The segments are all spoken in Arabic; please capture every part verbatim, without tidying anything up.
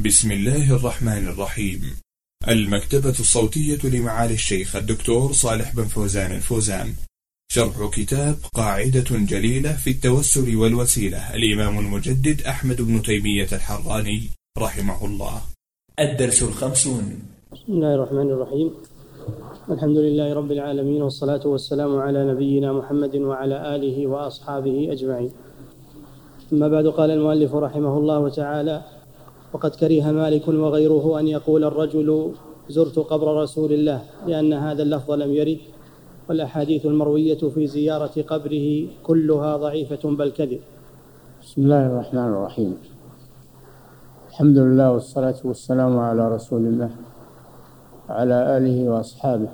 بسم الله الرحمن الرحيم. المكتبة الصوتية لمعالي الشيخ الدكتور صالح بن فوزان الفوزان، شرح كتاب قاعدة جليلة في التوسل والوسيلة، الإمام المجدد أحمد بن تيمية الحراني رحمه الله. الدرس الخمسون. بسم الله الرحمن الرحيم. الحمد لله رب العالمين، والصلاة والسلام على نبينا محمد وعلى آله وأصحابه أجمعين. أما بعد، قال المؤلف رحمه الله تعالى: وقد كره مالك وغيره أن يقول الرجل زرت قبر رسول الله، لأن هذا اللفظ لم يرد، والأحاديث المروية في زيارة قبره كلها ضعيفة بل كذب. بسم الله الرحمن الرحيم. الحمد لله والصلاة والسلام على رسول الله وعلى آله وأصحابه.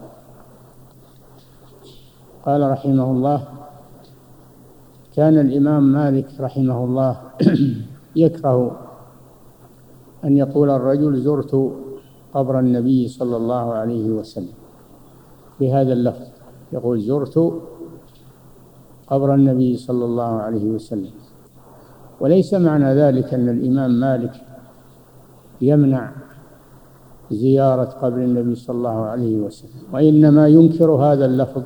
قال رحمه الله: كان الإمام مالك رحمه الله يكره أن يقول الرجل زرت قبر النبي صلى الله عليه وسلم بهذا اللفظ، يقول زرت قبر النبي صلى الله عليه وسلم. وليس معنى ذلك أن الإمام مالك يمنع زيارة قبر النبي صلى الله عليه وسلم، وإنما ينكر هذا اللفظ،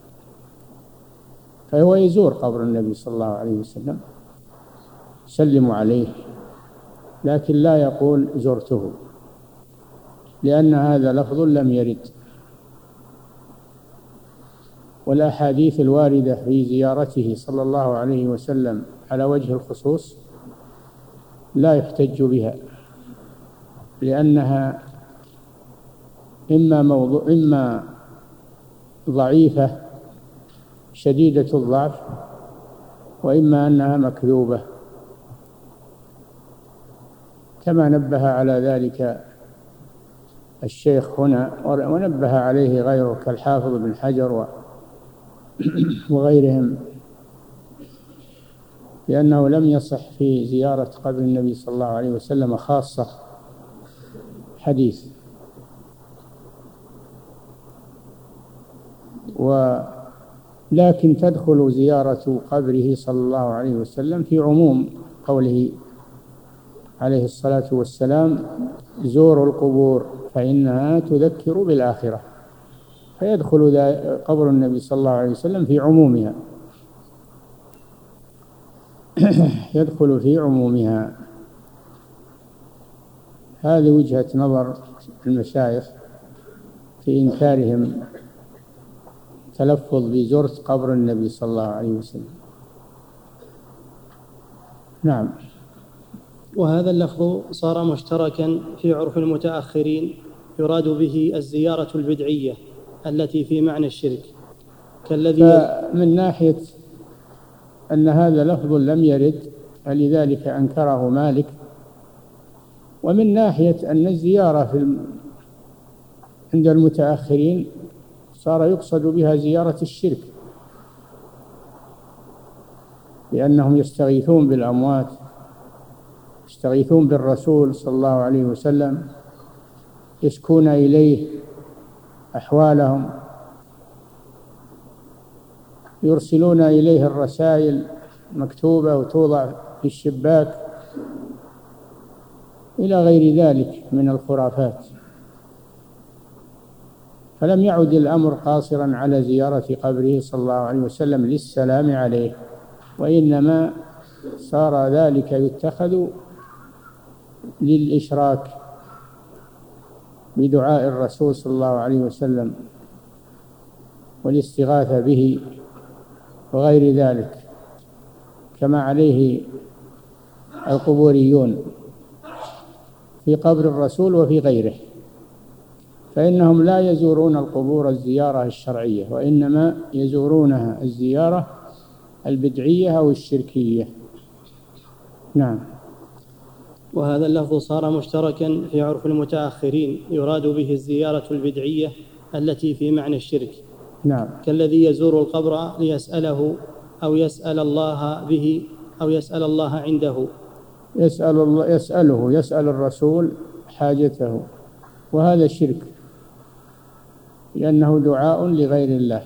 فهو يزور قبر النبي صلى الله عليه وسلم، يسلم عليه، لكن لا يقول زرته، لأن هذا لفظ لم يرد. والأحاديث الواردة في زيارته صلى الله عليه وسلم على وجه الخصوص لا يحتج بها، لأنها إما موضوع إما ضعيفة شديدة الضعف، وإما أنها مكذوبة، كما نبه على ذلك الشيخ هنا، ونبه عليه غيره كالحافظ بن حجر وغيرهم، لأنه لم يصح في زيارة قبر النبي صلى الله عليه وسلم خاصة حديث. ولكن تدخل زيارة قبره صلى الله عليه وسلم في عموم قوله عليه الصلاة والسلام: زوروا القبور فإنها تذكر بالآخرة، فيدخل قبر النبي صلى الله عليه وسلم في عمومها يدخل في عمومها. هذه وجهة نظر المشايخ في إنكارهم تلفظ بزرت قبر النبي صلى الله عليه وسلم. نعم. وهذا اللفظ صار مشتركا في عرف المتأخرين، يراد به الزيارة البدعية التي في معنى الشرك، كالذي من ناحية أن هذا لفظ لم يرد فلذلك أنكره مالك، ومن ناحية أن الزيارة في عند المتأخرين صار يقصد بها زيارة الشرك، لأنهم يستغيثون بالأموات، يستغيثون بالرسول صلى الله عليه وسلم، يشكون إليه أحوالهم، يرسلون إليه الرسائل مكتوبة وتوضع في الشباك، إلى غير ذلك من الخرافات. فلم يعد الأمر قاصرا على زيارة قبره صلى الله عليه وسلم للسلام عليه، وإنما صار ذلك يتخذ للإشراك بدعاء الرسول صلى الله عليه وسلم والاستغاثة به وغير ذلك، كما عليه القبوريون في قبر الرسول وفي غيره، فإنهم لا يزورون القبور الزيارة الشرعية، وإنما يزورونها الزيارة البدعية أو الشركية. نعم. وهذا اللفظ صار مشتركا في عرف المتأخرين، يراد به الزيارة البدعية التي في معنى الشرك. نعم. كالذي يزور القبر ليسأله أو يسأل الله به أو يسأل الله عنده، يسأل الله يسأله يسأل الرسول حاجته، وهذا شرك، لأنه دعاء لغير الله،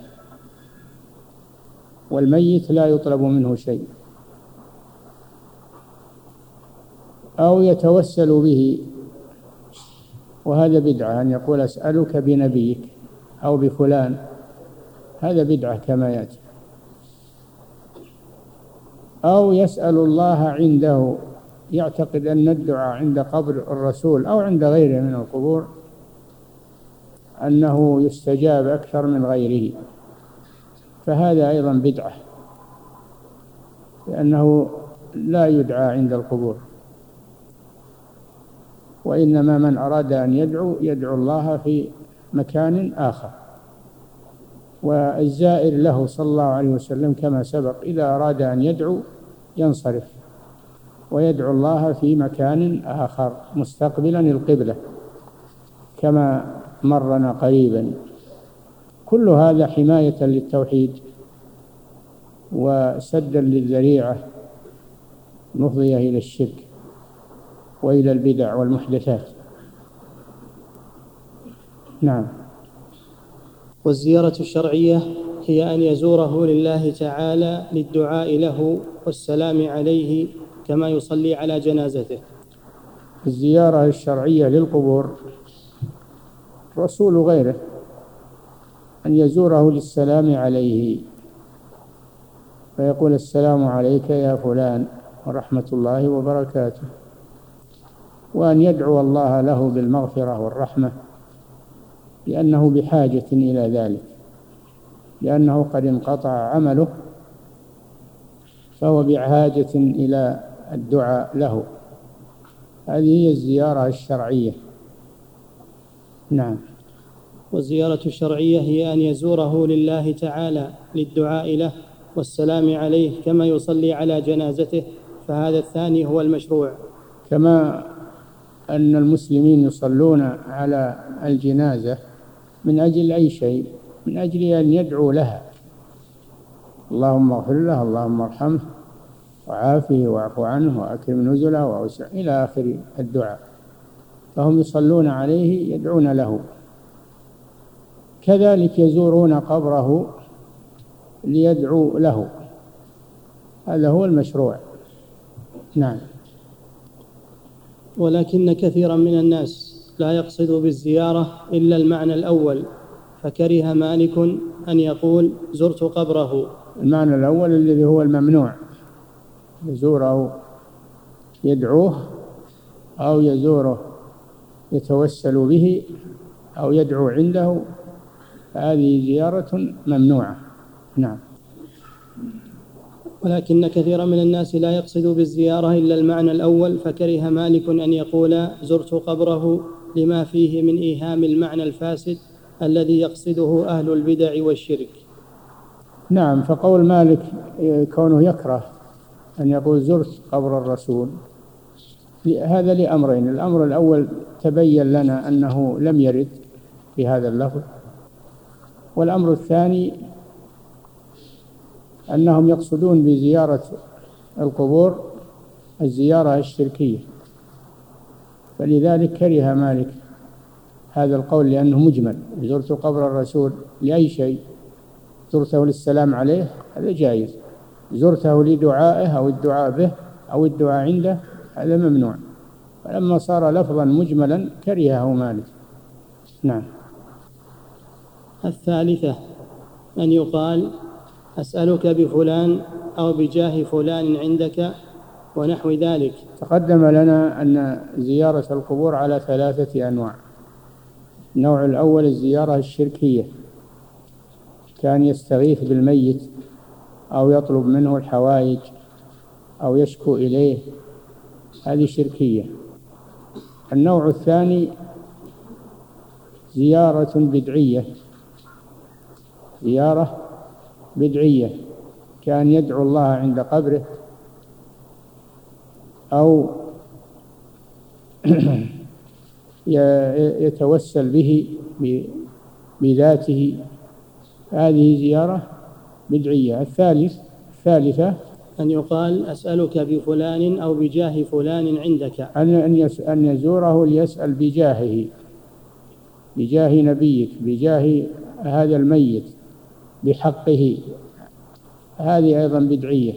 والميت لا يطلب منه شيء. أو يتوسل به وهذا بدعة، أن يقول أسألك بنبيك أو بفلان، هذا بدعة كما يأتي. أو يسأل الله عنده، يعتقد أن الدعاء عند قبر الرسول أو عند غيره من القبور أنه يستجاب أكثر من غيره، فهذا أيضا بدعة، لأنه لا يدعى عند القبور، وإنما من أراد أن يدعو يدعو الله في مكان آخر. والزائر له صلى الله عليه وسلم كما سبق إذا أراد أن يدعو ينصرف ويدعو الله في مكان آخر مستقبلا القبلة كما مرنا قريبا. كل هذا حماية للتوحيد وسدا للذريعة مفضية إلى الشرك وإلى البدع والمحدثات. نعم. والزيارة الشرعية هي أن يزوره لله تعالى للدعاء له والسلام عليه كما يصلي على جنازته. الزيارة الشرعية للقبور رسول غيره أن يزوره للسلام عليه، فيقول السلام عليك يا فلان ورحمة الله وبركاته، وأن يدعو الله له بالمغفرة والرحمة لأنه بحاجة إلى ذلك، لأنه قد انقطع عمله فهو بحاجة إلى الدعاء له. هذه هي الزيارة الشرعية. نعم. والزيارة الشرعية هي أن يزوره لله تعالى للدعاء له والسلام عليه كما يصلي على جنازته، فهذا الثاني هو المشروع. كما أن المسلمين يصلون على الجنازة من أجل أي شيء، من أجل أن يدعو لها، اللهم اغفر له، اللهم ارحمه وعافه واعف عنه وأكرم نزله وأوسع إلى آخر الدعاء، فهم يصلون عليه يدعون له. كذلك يزورون قبره ليدعوا له، هذا هو المشروع. نعم. ولكن كثيرا من الناس لا يقصد بالزيارة إلا المعنى الأول، فكره مالك أن يقول زرت قبره. المعنى الأول الذي هو الممنوع، يزوره يدعوه أو يزوره يتوسل به أو يدعو عنده، هذه زيارة ممنوعة. نعم. ولكن كثيرا من الناس لا يقصد بالزيارة إلا المعنى الأول، فكره مالك أن يقول زرت قبره لما فيه من إيهام المعنى الفاسد الذي يقصده أهل البدع والشرك. نعم. فقول مالك كونه يكره أن يقول زرت قبر الرسول هذا لأمرين: الأمر الأول تبين لنا أنه لم يرد بهذا اللفظ، والأمر الثاني أنهم يقصدون بزيارة القبور الزيارة الشركية، فلذلك كره مالك هذا القول لأنه مجمل. زرت قبر الرسول لأي شيء، زرته للسلام عليه هذا جائز، زرته لدعائه أو الدعاء به أو الدعاء عنده هذا ممنوع. فلما صار لفظا مجملا كرهه مالك. نعم. الثالثة أن يقال أسألك بفلان أو بجاه فلان عندك ونحو ذلك. تقدم لنا أن زيارة القبور على ثلاثة أنواع. النوع الأول الزيارة الشركية، كان يستغيث بالميت أو يطلب منه الحوائج أو يشكو إليه، هذه شركية. النوع الثاني زيارة بدعية، زيارة بدعية، كان يدعو الله عند قبره أو يتوسل به بذاته، هذه زيارة بدعية. الثالث الثالثة أن يقال أسألك بفلان أو بجاه فلان عندك، أن يزوره ليسأل بجاهه، بجاه نبيك، بجاه هذا الميت، بحقه، هذه أيضا بدعية،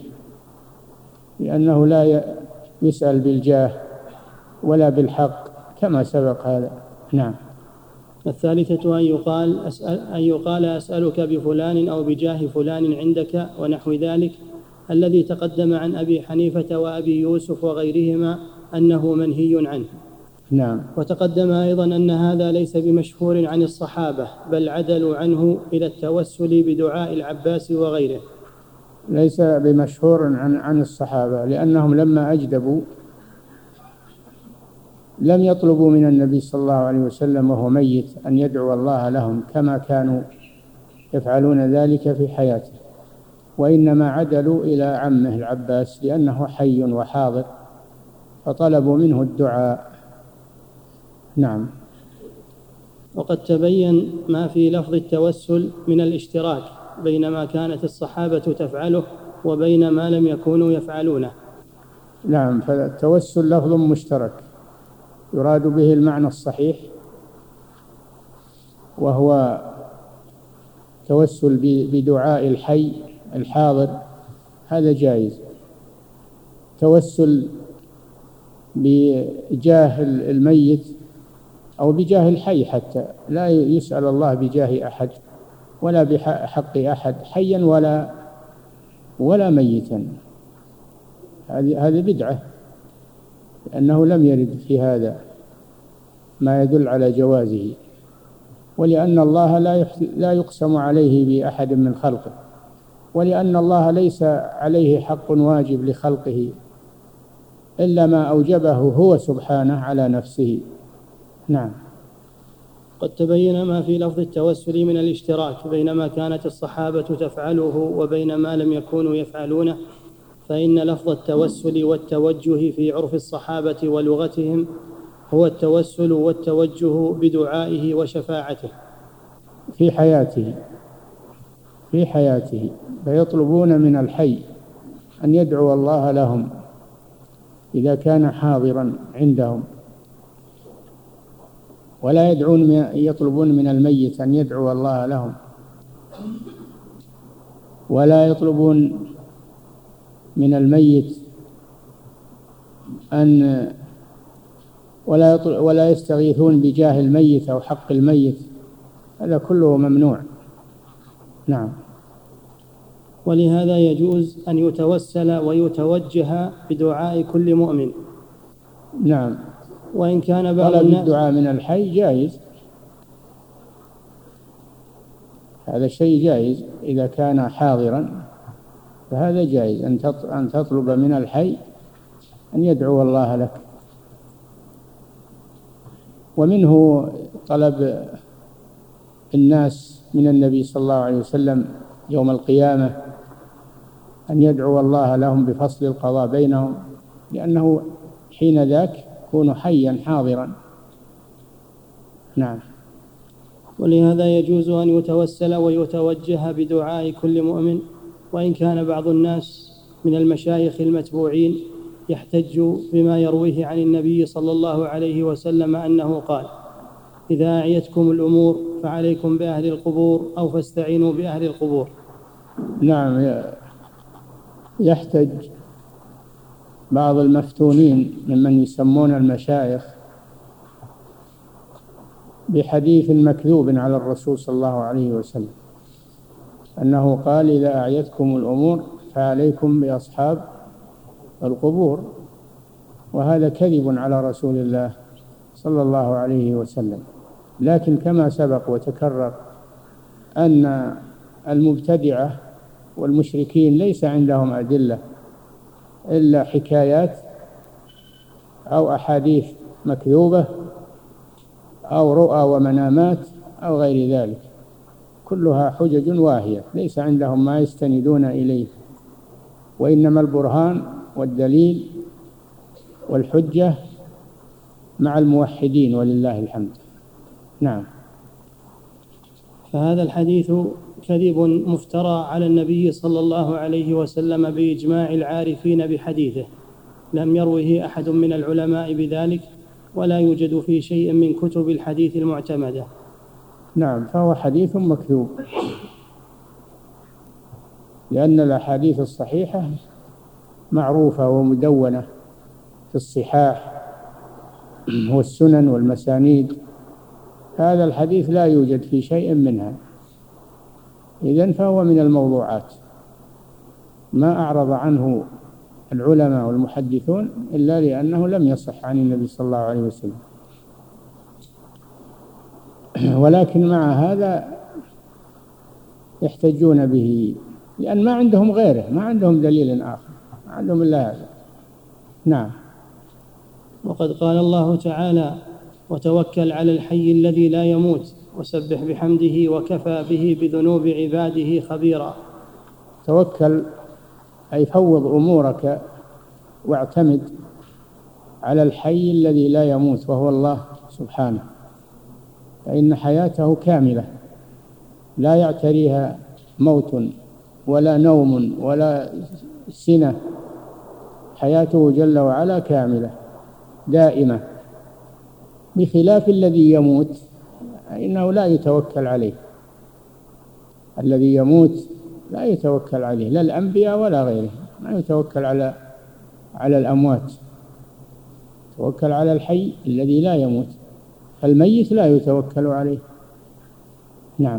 لأنه لا يسأل بالجاه ولا بالحق كما سبق هذا. نعم. الثالثة أن يقال أسأل, أن يقال أسألك بفلان أو بجاه فلان عندك ونحو ذلك، الذي تقدم عن أبي حنيفة وأبي يوسف وغيرهما أنه منهي عنه. نعم. وتقدم أيضا أن هذا ليس بمشهور عن الصحابة، بل عدلوا عنه إلى التوسل بدعاء العباس وغيره. ليس بمشهور عن عن الصحابة، لأنهم لما أجدبوا لم يطلبوا من النبي صلى الله عليه وسلم وهو ميت أن يدعو الله لهم كما كانوا يفعلون ذلك في حياته، وإنما عدلوا إلى عمه العباس لأنه حي وحاضر، فطلبوا منه الدعاء. نعم. وقد تبين ما في لفظ التوسل من الاشتراك بين ما كانت الصحابة تفعله وبين ما لم يكونوا يفعلونه. نعم. فالتوسل لفظ مشترك يراد به المعنى الصحيح، وهو توسل بدعاء الحي الحاضر، هذا جائز. توسل بجاه الميت أو بجاه الحي، حتى لا يسأل الله بجاه أحد ولا بحق أحد حيا ولا ولا ميتا، هذه هذه بدعة، لأنه لم يرد في هذا ما يدل على جوازه، ولأن الله لا لا يقسم عليه بأحد من خلقه، ولأن الله ليس عليه حق واجب لخلقه إلا ما أوجبه هو سبحانه على نفسه. نعم. قد تبين ما في لفظ التوسل من الاشتراك بين ما كانت الصحابة تفعله وبين ما لم يكونوا يفعلونه، فإن لفظ التوسل والتوجه في عرف الصحابة ولغتهم هو التوسل والتوجه بدعائه وشفاعته في حياته في حياته فيطلبون من الحي أن يدعو الله لهم إذا كان حاضرا عندهم، ولا يدعون يطلبون من الميت أن يدعو الله لهم، ولا يطلبون من الميت أن ولا ولا يستغيثون بجاه الميت أو حق الميت، هذا كله ممنوع. نعم. ولهذا يجوز أن يتوسل ويتوجه بدعاء كل مؤمن. نعم. وإن كان بعض طلب الناس الدعاء من الحي جائز، هذا شيء جائز إذا كان حاضرا، فهذا جائز أن تطلب من الحي أن يدعو الله لك. ومنه طلب الناس من النبي صلى الله عليه وسلم يوم القيامة أن يدعو الله لهم بفصل القضاء بينهم، لأنه حين ذاك يكون حيا حاضرا. نعم. ولهذا يجوز أن يتوسل ويتوجه بدعاء كل مؤمن، وإن كان بعض الناس من المشايخ المتبوعين يحتج بما يرويه عن النبي صلى الله عليه وسلم أنه قال: إذا أعيتكم الأمور فعليكم بأهل القبور أو فاستعينوا بأهل القبور. نعم. يحتج بعض المفتونين ممن يسمون المشايخ بحديث مكذوب على الرسول صلى الله عليه وسلم، أنه قال: إذا أعيتكم الأمور فعليكم بأصحاب القبور، وهذا كذب على رسول الله صلى الله عليه وسلم. لكن كما سبق وتكرر أن المبتدعة والمشركين ليس عندهم أدلة إلا حكايات أو أحاديث مكذوبة أو رؤى ومنامات أو غير ذلك، كلها حجج واهية، ليس عندهم ما يستندون إليه، وإنما البرهان والدليل والحجة مع الموحدين ولله الحمد. نعم. فهذا الحديث كذب مفترى على النبي صلى الله عليه وسلم بإجماع العارفين بحديثه، لم يروه أحد من العلماء بذلك، ولا يوجد في شيء من كتب الحديث المعتمدة. نعم. فهو حديث مكذوب، لأن الأحاديث الصحيحة معروفة ومدونة في الصحاح والسنن والمسانيد هذا الحديث لا يوجد في شيء منها، إذن فهو من الموضوعات، ما أعرض عنه العلماء والمحدثون إلا لأنه لم يصح عن النبي صلى الله عليه وسلم. ولكن مع هذا يحتجون به لأن ما عندهم غيره، ما عندهم دليل آخر، ما عندهم إلا هذا. نعم. وقد قال الله تعالى: وتوكل على الحي الذي لا يموت وسبح بحمده وكفى به بذنوب عباده خبيرا. توكل أي فوض أمورك واعتمد على الحي الذي لا يموت وهو الله سبحانه، فإن حياته كاملة لا يعتريها موت ولا نوم ولا سنة، حياته جل وعلا كاملة دائمة، بخلاف الذي يموت إنه لا يتوكل عليه. الذي يموت لا يتوكل عليه، لا الأنبياء ولا غيره، ما يتوكل على على الأموات، يتوكل على الحي الذي لا يموت، الميت لا يتوكل عليه. نعم.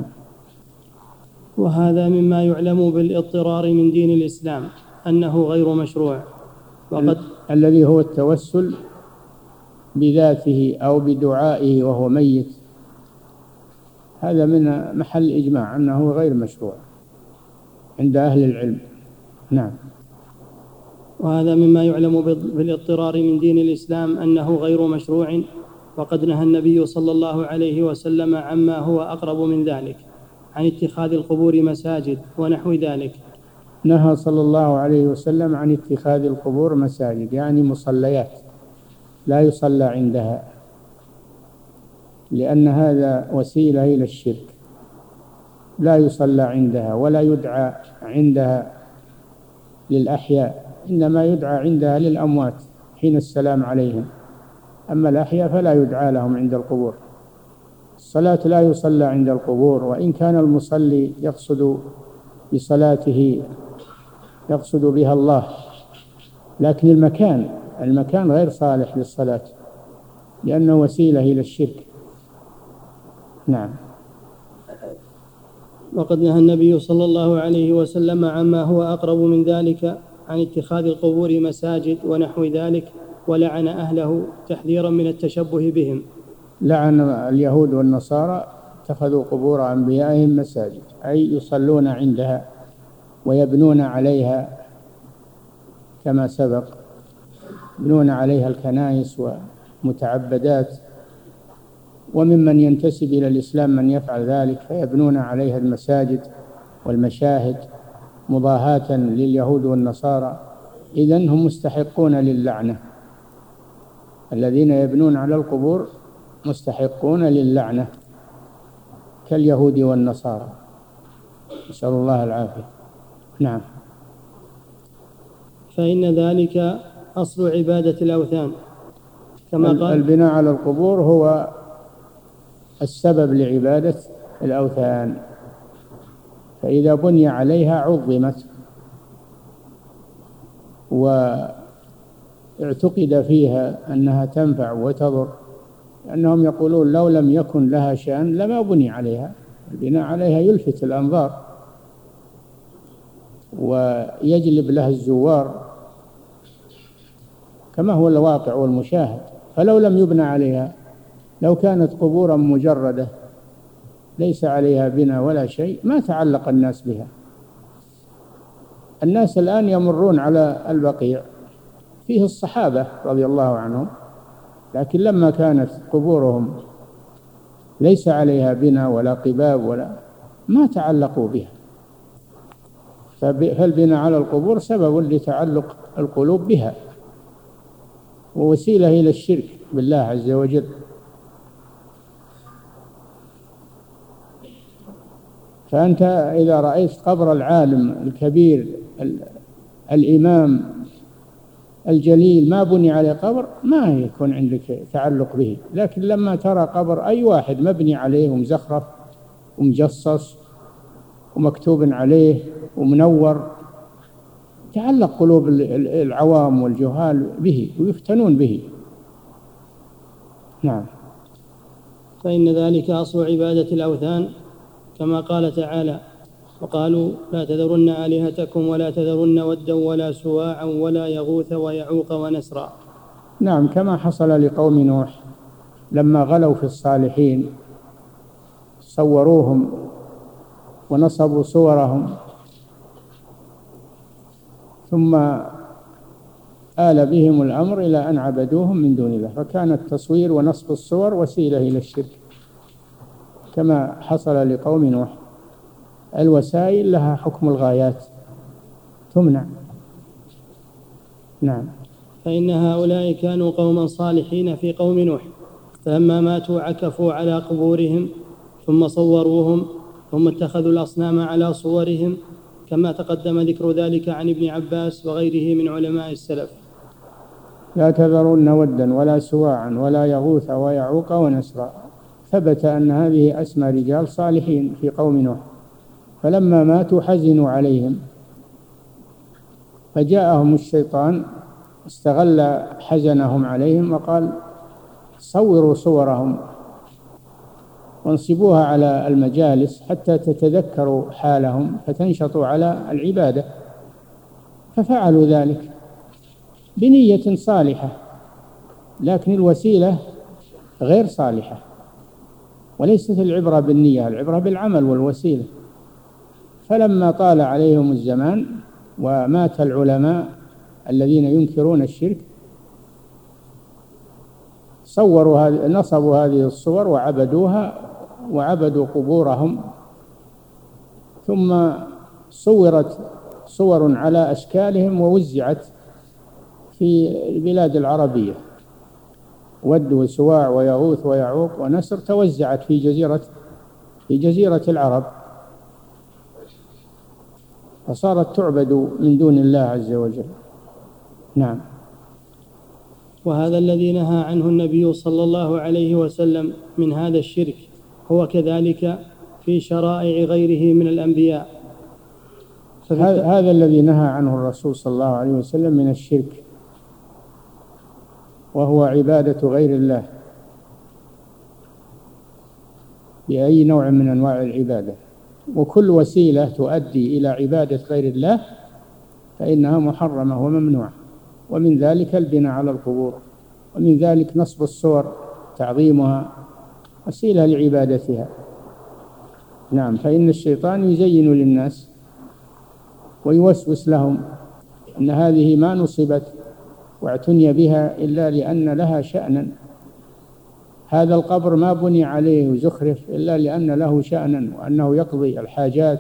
وهذا مما يعلم بالاضطرار من دين الإسلام أنه غير مشروع. وقد الذي هو التوسل بذاته أو بدعائه وهو ميت، هذا من محل إجماع أنه غير مشروع عند أهل العلم. نعم. وهذا مما يعلم بالاضطرار من دين الإسلام أنه غير مشروع، وقد نهى النبي صلى الله عليه وسلم عما هو أقرب من ذلك، عن اتخاذ القبور مساجد ونحو ذلك. نهى صلى الله عليه وسلم عن اتخاذ القبور مساجد، يعني مصليات لا يصلى عندها، لأن هذا وسيلة إلى الشرك، لا يصلى عندها ولا يدعى عندها للأحياء، إنما يدعى عندها للأموات حين السلام عليهم، أما الأحياء فلا يدعى لهم عند القبور. الصلاة لا يصلى عند القبور، وإن كان المصلي يقصد بصلاته يقصد بها الله، لكن المكان المكان غير صالح للصلاة لأنه وسيلة إلى الشرك. نعم. وقد نهى النبي صلى الله عليه وسلم عما هو أقرب من ذلك، عن اتخاذ القبور مساجد ونحو ذلك، ولعن أهله تحذيرا من التشبه بهم. لعن اليهود والنصارى اتخذوا قبور أنبيائهم مساجد، أي يصلون عندها ويبنون عليها كما سبق، يبنون عليها الكنائس ومتعبدات، وممن ينتسب إلى الإسلام من يفعل ذلك، فيبنون عليها المساجد والمشاهد مضاهاة لليهود والنصارى. إذن هم مستحقون للعنة، الذين يبنون على القبور مستحقون للعنة كاليهود والنصارى، نسأل الله العافية. نعم. فإن ذلك أصل عبادة الأوثان، كما قال البناء على القبور هو السبب لعبادة الأوثان، فإذا بني عليها عظمت واعتقد فيها أنها تنفع وتضر، لأنهم يقولون لو لم يكن لها شأن لما بني عليها. البناء عليها يلفت الأنظار ويجلب لها الزوار كما هو الواقع والمشاهد. فلو لم يبنى عليها، لو كانت قبورا مجردة ليس عليها بناء ولا شيء، ما تعلق الناس بها. الناس الآن يمرون على البقيع فيه الصحابة رضي الله عنهم، لكن لما كانت قبورهم ليس عليها بناء ولا قباب ولا ما تعلقوا بها. فالبناء على القبور سبب لتعلق القلوب بها ووسيلة إلى الشرك بالله عز وجل. فأنت إذا رأيت قبر العالم الكبير الإمام الجليل ما بني عليه قبر، ما يكون عندك تعلق به. لكن لما ترى قبر أي واحد مبني عليه ومزخرف ومجصص ومكتوب عليه ومنور، تعلق قلوب العوام والجهال به ويفتنون به. نعم. فإن ذلك أصل عبادة الأوثان، كما قال تعالى: وقالوا لا تذرن آلهتكم ولا تذرن ودا ولا سواعا ولا يغوث ويعوق ونسرا. نعم، كما حصل لقوم نوح لما غلوا في الصالحين صوروهم ونصبوا صورهم، ثم آل بهم الأمر إلى أن عبدوهم من دون الله، فكان التصوير ونصب الصور وسيلة إلى الشرك، كما حصل لقوم نوح. الوسائل لها حكم الغايات، تمنع. نعم. فإن هؤلاء كانوا قوما صالحين في قوم نوح، فلما ماتوا عكفوا على قبورهم ثم صوروهم ثم اتخذوا الأصنام على صورهم، كما تقدم ذكر ذلك عن ابن عباس وغيره من علماء السلف. لا تذرن ودا ولا سواعا ولا يغوث ويعوق ونسرا. ثبت أن هذه أسمى رجال صالحين في قوم نوح، فلما ماتوا حزنوا عليهم، فجاءهم الشيطان استغل حزنهم عليهم وقال: صوروا صورهم وانصبوها على المجالس حتى تتذكروا حالهم فتنشطوا على العبادة. ففعلوا ذلك بنية صالحة، لكن الوسيلة غير صالحة، وليست العبرة بالنية، العبرة بالعمل والوسيلة. فلما طال عليهم الزمان ومات العلماء الذين ينكرون الشرك، صوروا هذه نصبوا هذه الصور وعبدوها وعبدوا قبورهم، ثم صورت صور على أشكالهم ووزعت في البلاد العربية. ود وسواع ويغوث ويعوق ونسر توزعت في جزيرة في جزيرة العرب، فصارت تعبد من دون الله عز وجل. نعم. وهذا الذي نهى عنه النبي صلى الله عليه وسلم من هذا الشرك هو كذلك في شرائع غيره من الأنبياء. هذا الذي نهى عنه الرسول صلى الله عليه وسلم من الشرك، وهو عبادة غير الله بأي نوع من أنواع العبادة، وكل وسيلة تؤدي إلى عبادة غير الله فإنها محرمة وممنوعة. ومن ذلك البناء على القبور، ومن ذلك نصب الصور تعظيمها وسيلة لعبادتها. نعم. فإن الشيطان يزين للناس ويوسوس لهم أن هذه ما نصبت واعتني بها إلا لأن لها شأنا، هذا القبر ما بني عليه وزخرف إلا لأن له شأنا، وأنه يقضي الحاجات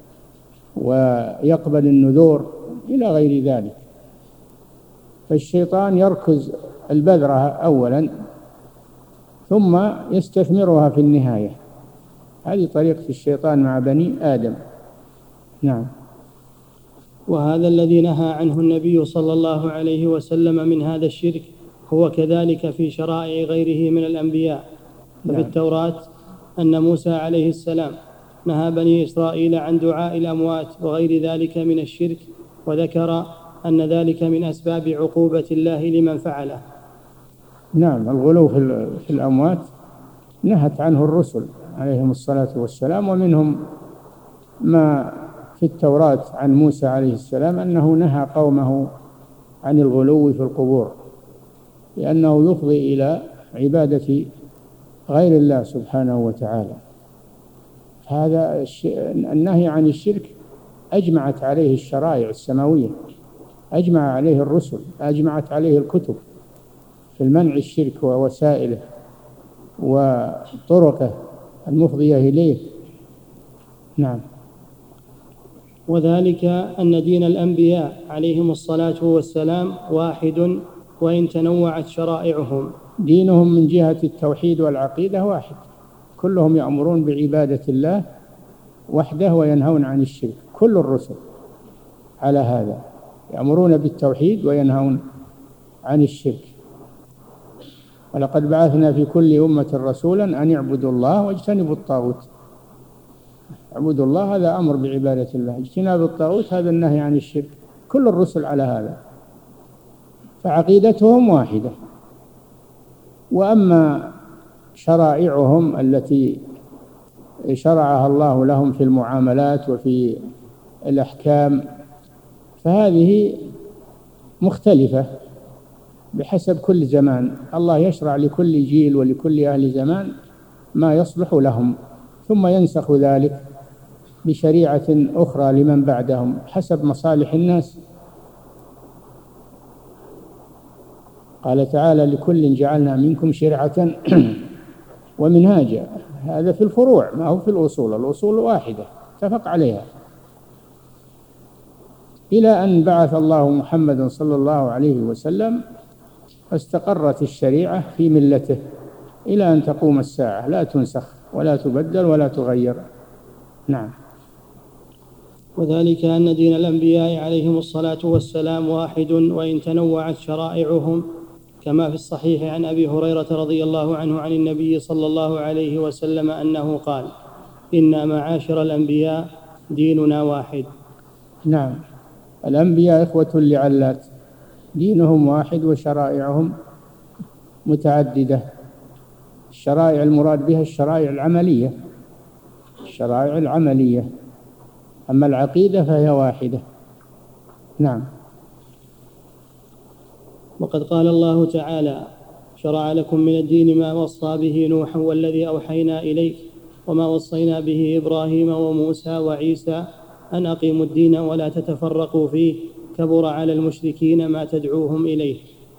ويقبل النذور إلى غير ذلك. فالشيطان يركز البذرة أولا ثم يستثمرها في النهاية. هذه طريقة الشيطان مع بني آدم. نعم. وهذا الذي نهى عنه النبي صلى الله عليه وسلم من هذا الشرك هو كذلك في شرائع غيره من الأنبياء. ففي نعم. التوراة أن موسى عليه السلام نهى بني إسرائيل عن دعاء الأموات وغير ذلك من الشرك، وذكر أن ذلك من أسباب عقوبة الله لمن فعله. نعم. الغلو في الأموات نهت عنه الرسل عليهم الصلاة والسلام، ومنهم ما في التوراة عن موسى عليه السلام أنه نهى قومه عن الغلو في القبور، لأنه يفضي إلى عبادة غير الله سبحانه وتعالى. هذا النهي عن الشرك أجمعت عليه الشرائع السماوية، أجمع عليه الرسل، أجمعت عليه الكتب في المنع الشرك ووسائله وطرقه المفضية إليه. نعم. وذلك أن دين الأنبياء عليهم الصلاة والسلام واحد وإن تنوعت شرائعهم. دينهم من جهة التوحيد والعقيدة واحد، كلهم يأمرون بعبادة الله وحده وينهون عن الشرك، كل الرسل على هذا يأمرون بالتوحيد وينهون عن الشرك. ولقد بعثنا في كل أمة رسولا أن يعبدوا الله واجتنبوا الطاغوت. اعبدوا الله هذا أمر بعبادة الله، اجتناب الطاغوت هذا النهي عن الشرك، كل الرسل على هذا، فعقيدتهم واحدة. وأما شرائعهم التي شرعها الله لهم في المعاملات وفي الأحكام، فهذه مختلفة بحسب كل زمان. الله يشرع لكل جيل ولكل أهل زمان ما يصلح لهم، ثم ينسخ ذلك بشريعة أخرى لمن بعدهم حسب مصالح الناس. قال تعالى: لكل جعلنا منكم شرعة ومنهاجا. هذا في الفروع، ما هو في الأصول. الأصول واحدة اتفق عليها، إلى أن بعث الله محمدا صلى الله عليه وسلم فاستقرت الشريعة في ملته إلى أن تقوم الساعة، لا تنسخ ولا تبدل ولا تغير. نعم. وذلك أن دين الأنبياء عليهم الصلاة والسلام واحد، وإن تنوعت شرائعهم، كما في الصحيح عن أبي هريرة رضي الله عنه عن النبي صلى الله عليه وسلم أنه قال: إن معاشر الأنبياء ديننا واحد. نعم، الأنبياء إخوة لعلات، دينهم واحد وشرائعهم متعددة. الشرائع المراد بها الشرائع العملية، الشرائع العملية، أما العقيدة فهي واحدة. نعم. وقد قال الله تعالى: شرع لكم من الدين ما وصى به نوحا والذي أوحينا إليك وما وصينا به إبراهيم وموسى وعيسى أن أقيموا الدين ولا تتفرقوا فيه كبر على المشركين ما تدعوهم إليه.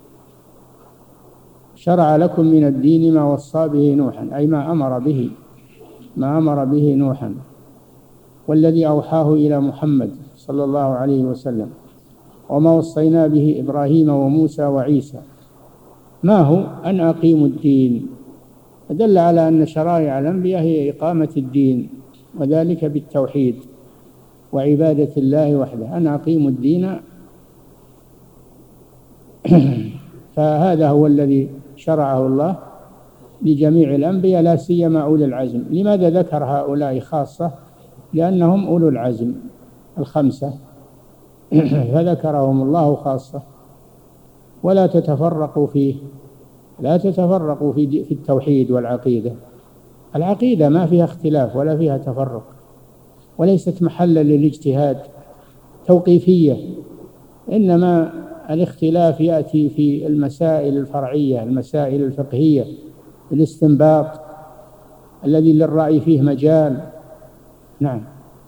شرع لكم من الدين ما وصى به نوحا، أي ما أمر به ما أمر به نوحا، والذي أوحاه إلى محمد صلى الله عليه وسلم، وما وصينا به إبراهيم وموسى وعيسى. ما هو؟ أن أقيموا الدين. دل على أن شرائع الأنبياء هي إقامة الدين، وذلك بالتوحيد وعبادة الله وحده. أن أقيموا الدين فهذا هو الذي شرعه الله لجميع الأنبياء، لا سيما أولي العزم. لماذا ذكر هؤلاء خاصة؟ لأنهم أولو العزم الخمسة فذكرهم الله خاصة. ولا تتفرقوا فيه، لا تتفرقوا في في التوحيد والعقيدة. العقيدة ما فيها اختلاف ولا فيها تفرق، وليست محلا للاجتهاد توقيفية، إنما الاختلاف يأتي في المسائل الفرعية، المسائل الفقهية، الاستنباط الذي للرأي فيه مجال. نعم.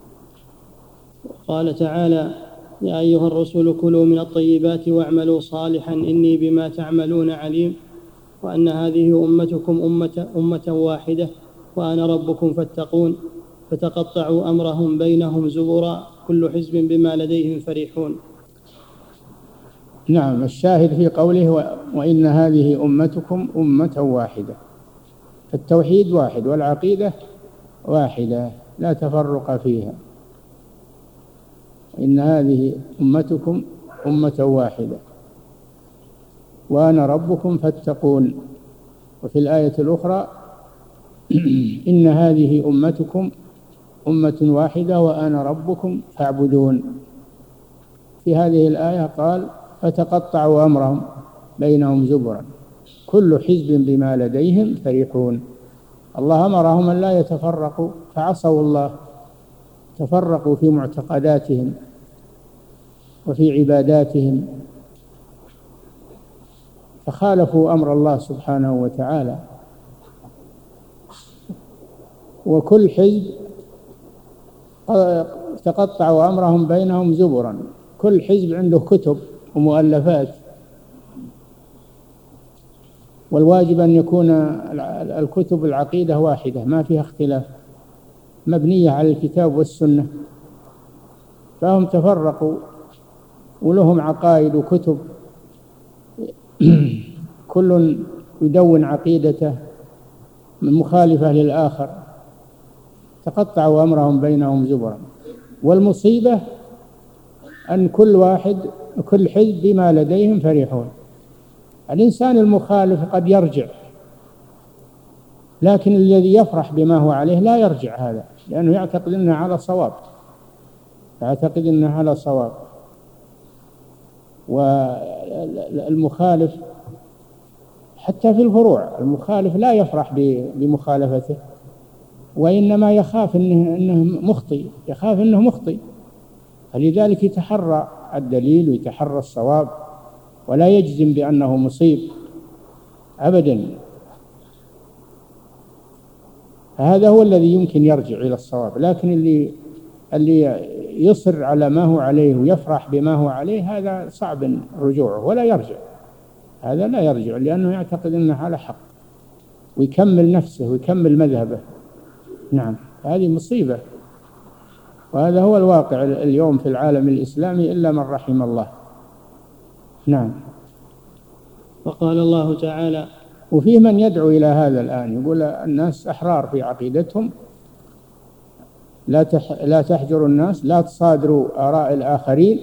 قال تعالى: يا أيها الرسل كلوا من الطيبات واعملوا صالحا إني بما تعملون عليم، وأن هذه أمتكم أمة, أمة واحدة وأنا ربكم فاتقون، فتقطعوا أمرهم بينهم زبرا كل حزب بما لديهم فرحون. نعم. الشاهد في قوله: وإن هذه أمتكم أمة واحدة. التوحيد واحد والعقيدة واحدة لا تفرق فيها. إن هذه أمتكم أمة واحدة وأنا ربكم فاتقون. وفي الآية الأخرى: إن هذه أمتكم أمة واحدة وأنا ربكم فاعبدون. في هذه الآية قال: فتقطعوا أمرهم بينهم زبرا كل حزب بما لديهم فرحون. الله أمرهم أن لا يتفرقوا فعصوا الله، تفرقوا في معتقداتهم وفي عباداتهم، فخالفوا أمر الله سبحانه وتعالى. وكل حزب تقطعوا أمرهم بينهم زبرا، كل حزب عنده كتب ومؤلفات، والواجب أن يكون الكتب العقيدة واحدة ما فيها اختلاف، مبنية على الكتاب والسنة. فهم تفرقوا ولهم عقائد وكتب كل يدون عقيدته مخالفة للآخر، تقطعوا أمرهم بينهم زبرا. والمصيبة أن كل واحد كل حزب بما لديهم فرحون. الإنسان المخالف قد يرجع، لكن الذي يفرح بما هو عليه لا يرجع، هذا لأنه يعتقد أنه على صواب، يعتقد أنه على صواب. والمخالف حتى في الفروع المخالف لا يفرح بمخالفته، وإنما يخاف إنه, إنه مخطئ، يخاف إنه مخطئ، فلذلك يتحرى الدليل ويتحرى الصواب ولا يجزم بأنه مصيب أبدا. هذا هو الذي يمكن يرجع إلى الصواب، لكن اللي اللي يصر على ما هو عليه ويفرح بما هو عليه هذا صعب رجوعه ولا يرجع، هذا لا يرجع لأنه يعتقد أنه على حق ويكمل نفسه ويكمل مذهبه. نعم، هذه مصيبة، وهذا هو الواقع اليوم في العالم الإسلامي إلا من رحم الله. نعم. وقال الله تعالى: وفيه من يدعو إلى هذا الآن، يقول الناس أحرار في عقيدتهم، لا لا تحجروا الناس، لا تصادروا آراء الآخرين،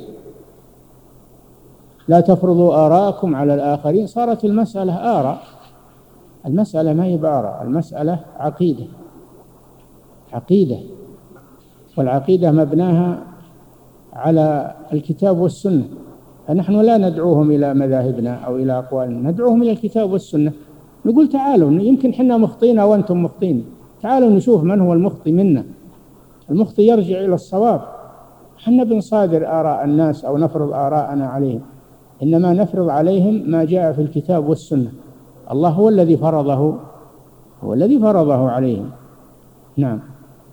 لا تفرضوا آراءكم على الآخرين. صارت المسألة آراء، المسألة ما هي بآراء، المسألة عقيدة، عقيدة، والعقيدة مبناها على الكتاب والسنة. فنحن لا ندعوهم إلى مذاهبنا أو إلى أقوالنا، ندعوهم إلى الكتاب والسنة. نقول تعالوا، يمكن حنا مخطئين أو أنتم مخطئين، تعالوا نشوف من هو المخطئ منا، المخطئ يرجع إلى الصواب. حنا بنصادر آراء الناس أو نفرض آراءنا عليهم، إنما نفرض عليهم ما جاء في الكتاب والسنة. الله هو الذي فرضه، هو الذي فرضه عليهم. نعم.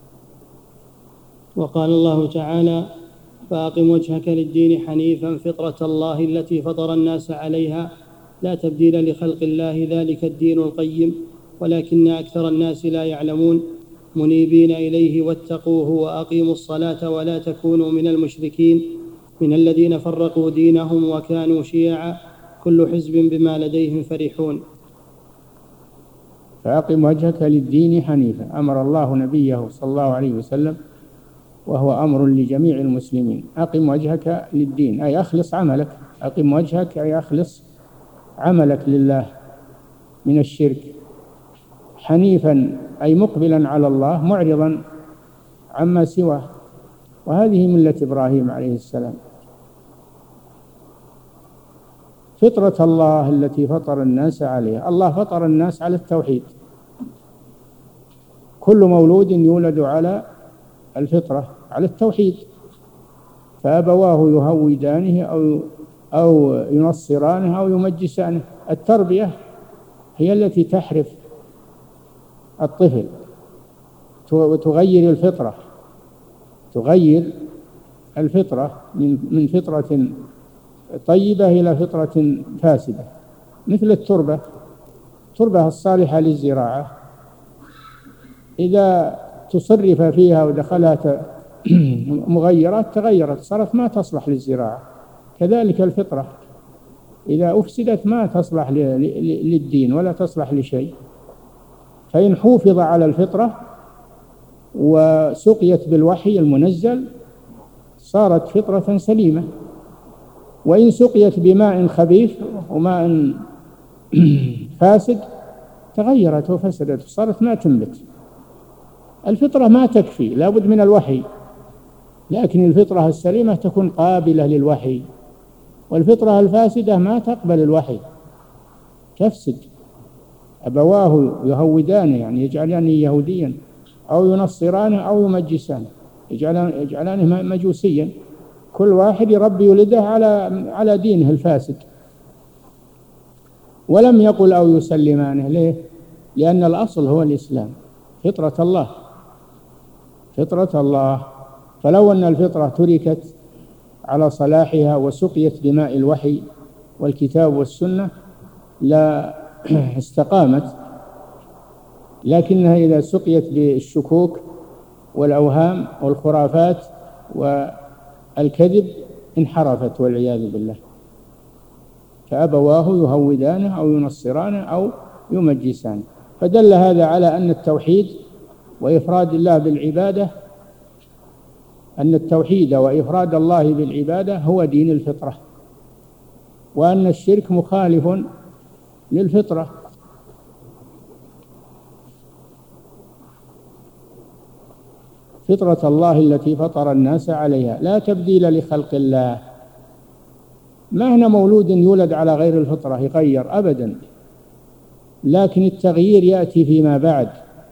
وقال الله تعالى: فأقم وجهك للدين حنيفا فطرة الله التي فطر الناس عليها لا تبديل لخلق الله ذلك الدين القيم ولكن أكثر الناس لا يعلمون منيبين إليه واتقوه وأقيموا الصلاة ولا تكونوا من المشركين من الذين فرقوا دينهم وكانوا شيعا كل حزب بما لديهم فرحون. فأقم وجهك للدين حنيفا، أمر الله نبيه صلى الله عليه وسلم، وهو أمر لجميع المسلمين. أقم وجهك للدين أي أخلص عملك، أقم وجهك أي أخلص عملك لله من الشرك، حنيفا أي مقبلا على الله معرضا عما سواه، وهذه ملة إبراهيم عليه السلام. فطرة الله التي فطر الناس عليها، الله فطر الناس على التوحيد، كل مولود يولد على الفطرة على التوحيد، فأبواه يهودانه أو أو ينصرانه أو يمجسانه. التربية هي التي تحرف الطفل وتغير الفطرة، تغير الفطرة من من فطرة طيبة إلى فطرة فاسدة، مثل التربة، التربة الصالحة للزراعة إذا تصرف فيها ودخلها مغيرات تغيرت، صارت ما تصلح للزراعة. كذلك الفطرة إذا أفسدت ما تصلح للدين ولا تصلح لشيء. فإن حوفظ على الفطرة وسقيت بالوحي المنزل صارت فطرة سليمة، وإن سقيت بماء خبيث وماء فاسد تغيرت وفسدت صارت ما تنبت. الفطرة ما تكفي، لا بد من الوحي، لكن الفطرة السليمة تكون قابلة للوحي، والفطرة الفاسدة ما تقبل الوحي تفسد. أبواه يهودانه يعني يجعلانه يهوديا أو ينصرانه أو يمجسانه، يجعلانه مجوسيا، كل واحد يربي ولده على على دينه الفاسد. ولم يقل أو يسلمانه، ليه؟ لأن الأصل هو الإسلام، فطرة الله، فطرة الله. فلو أن الفطرة تركت على صلاحها وسقيت بماء الوحي والكتاب والسنة لا استقامت، لكنها إذا سقيت بالشكوك والأوهام والخرافات والكذب انحرفت والعياذ بالله. فأبواه يهودانه أو ينصرانه أو يمجسانه. فدل هذا على أن التوحيد وإفراد الله بالعبادة، أن التوحيد وإفراد الله بالعبادة هو دين الفطرة، وأن الشرك مخالف للفطرة. فطرة الله التي فطر الناس عليها لا تبديل لخلق الله. ما هنا مولود يولد على غير الفطرة يغير أبدا، لكن التغيير يأتي فيما بعد.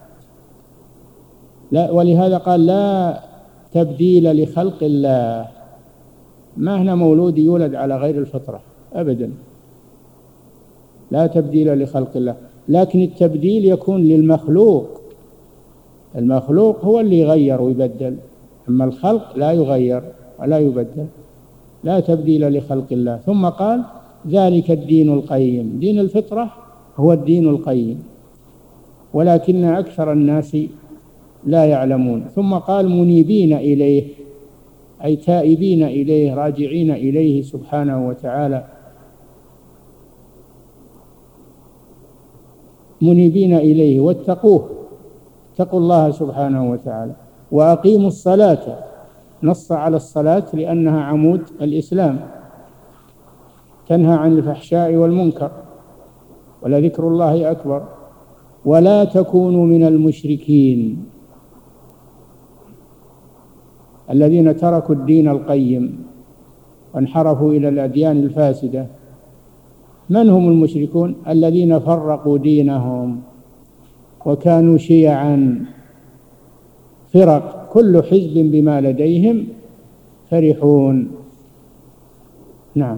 لا، ولهذا قال لا تبديل لخلق الله، ما هنا مولود يولد على غير الفطرة أبدا، لا تبديل لخلق الله. لكن التبديل يكون للمخلوق، المخلوق هو اللي يغير ويبدل، أما الخلق لا يغير ولا يبدل. لا تبديل لخلق الله. ثم قال ذلك الدين القيم، دين الفطرة هو الدين القيم، ولكن أكثر الناس لا يعلمون. ثم قال منيبين إليه، أي تائبين إليه راجعين إليه سبحانه وتعالى، منيبين إليه واتقوه، اتقوا الله سبحانه وتعالى، وأقيموا الصلاة، نص على الصلاة لأنها عمود الإسلام، تنهى عن الفحشاء والمنكر، ولذكر الله أكبر. ولا تكونوا من المشركين الذين تركوا الدين القيم وانحرفوا إلى الأديان الفاسدة. من هم المشركون؟ الذين فرقوا دينهم وكانوا شيعا فرق، كل حزب بما لديهم فرحون. نعم.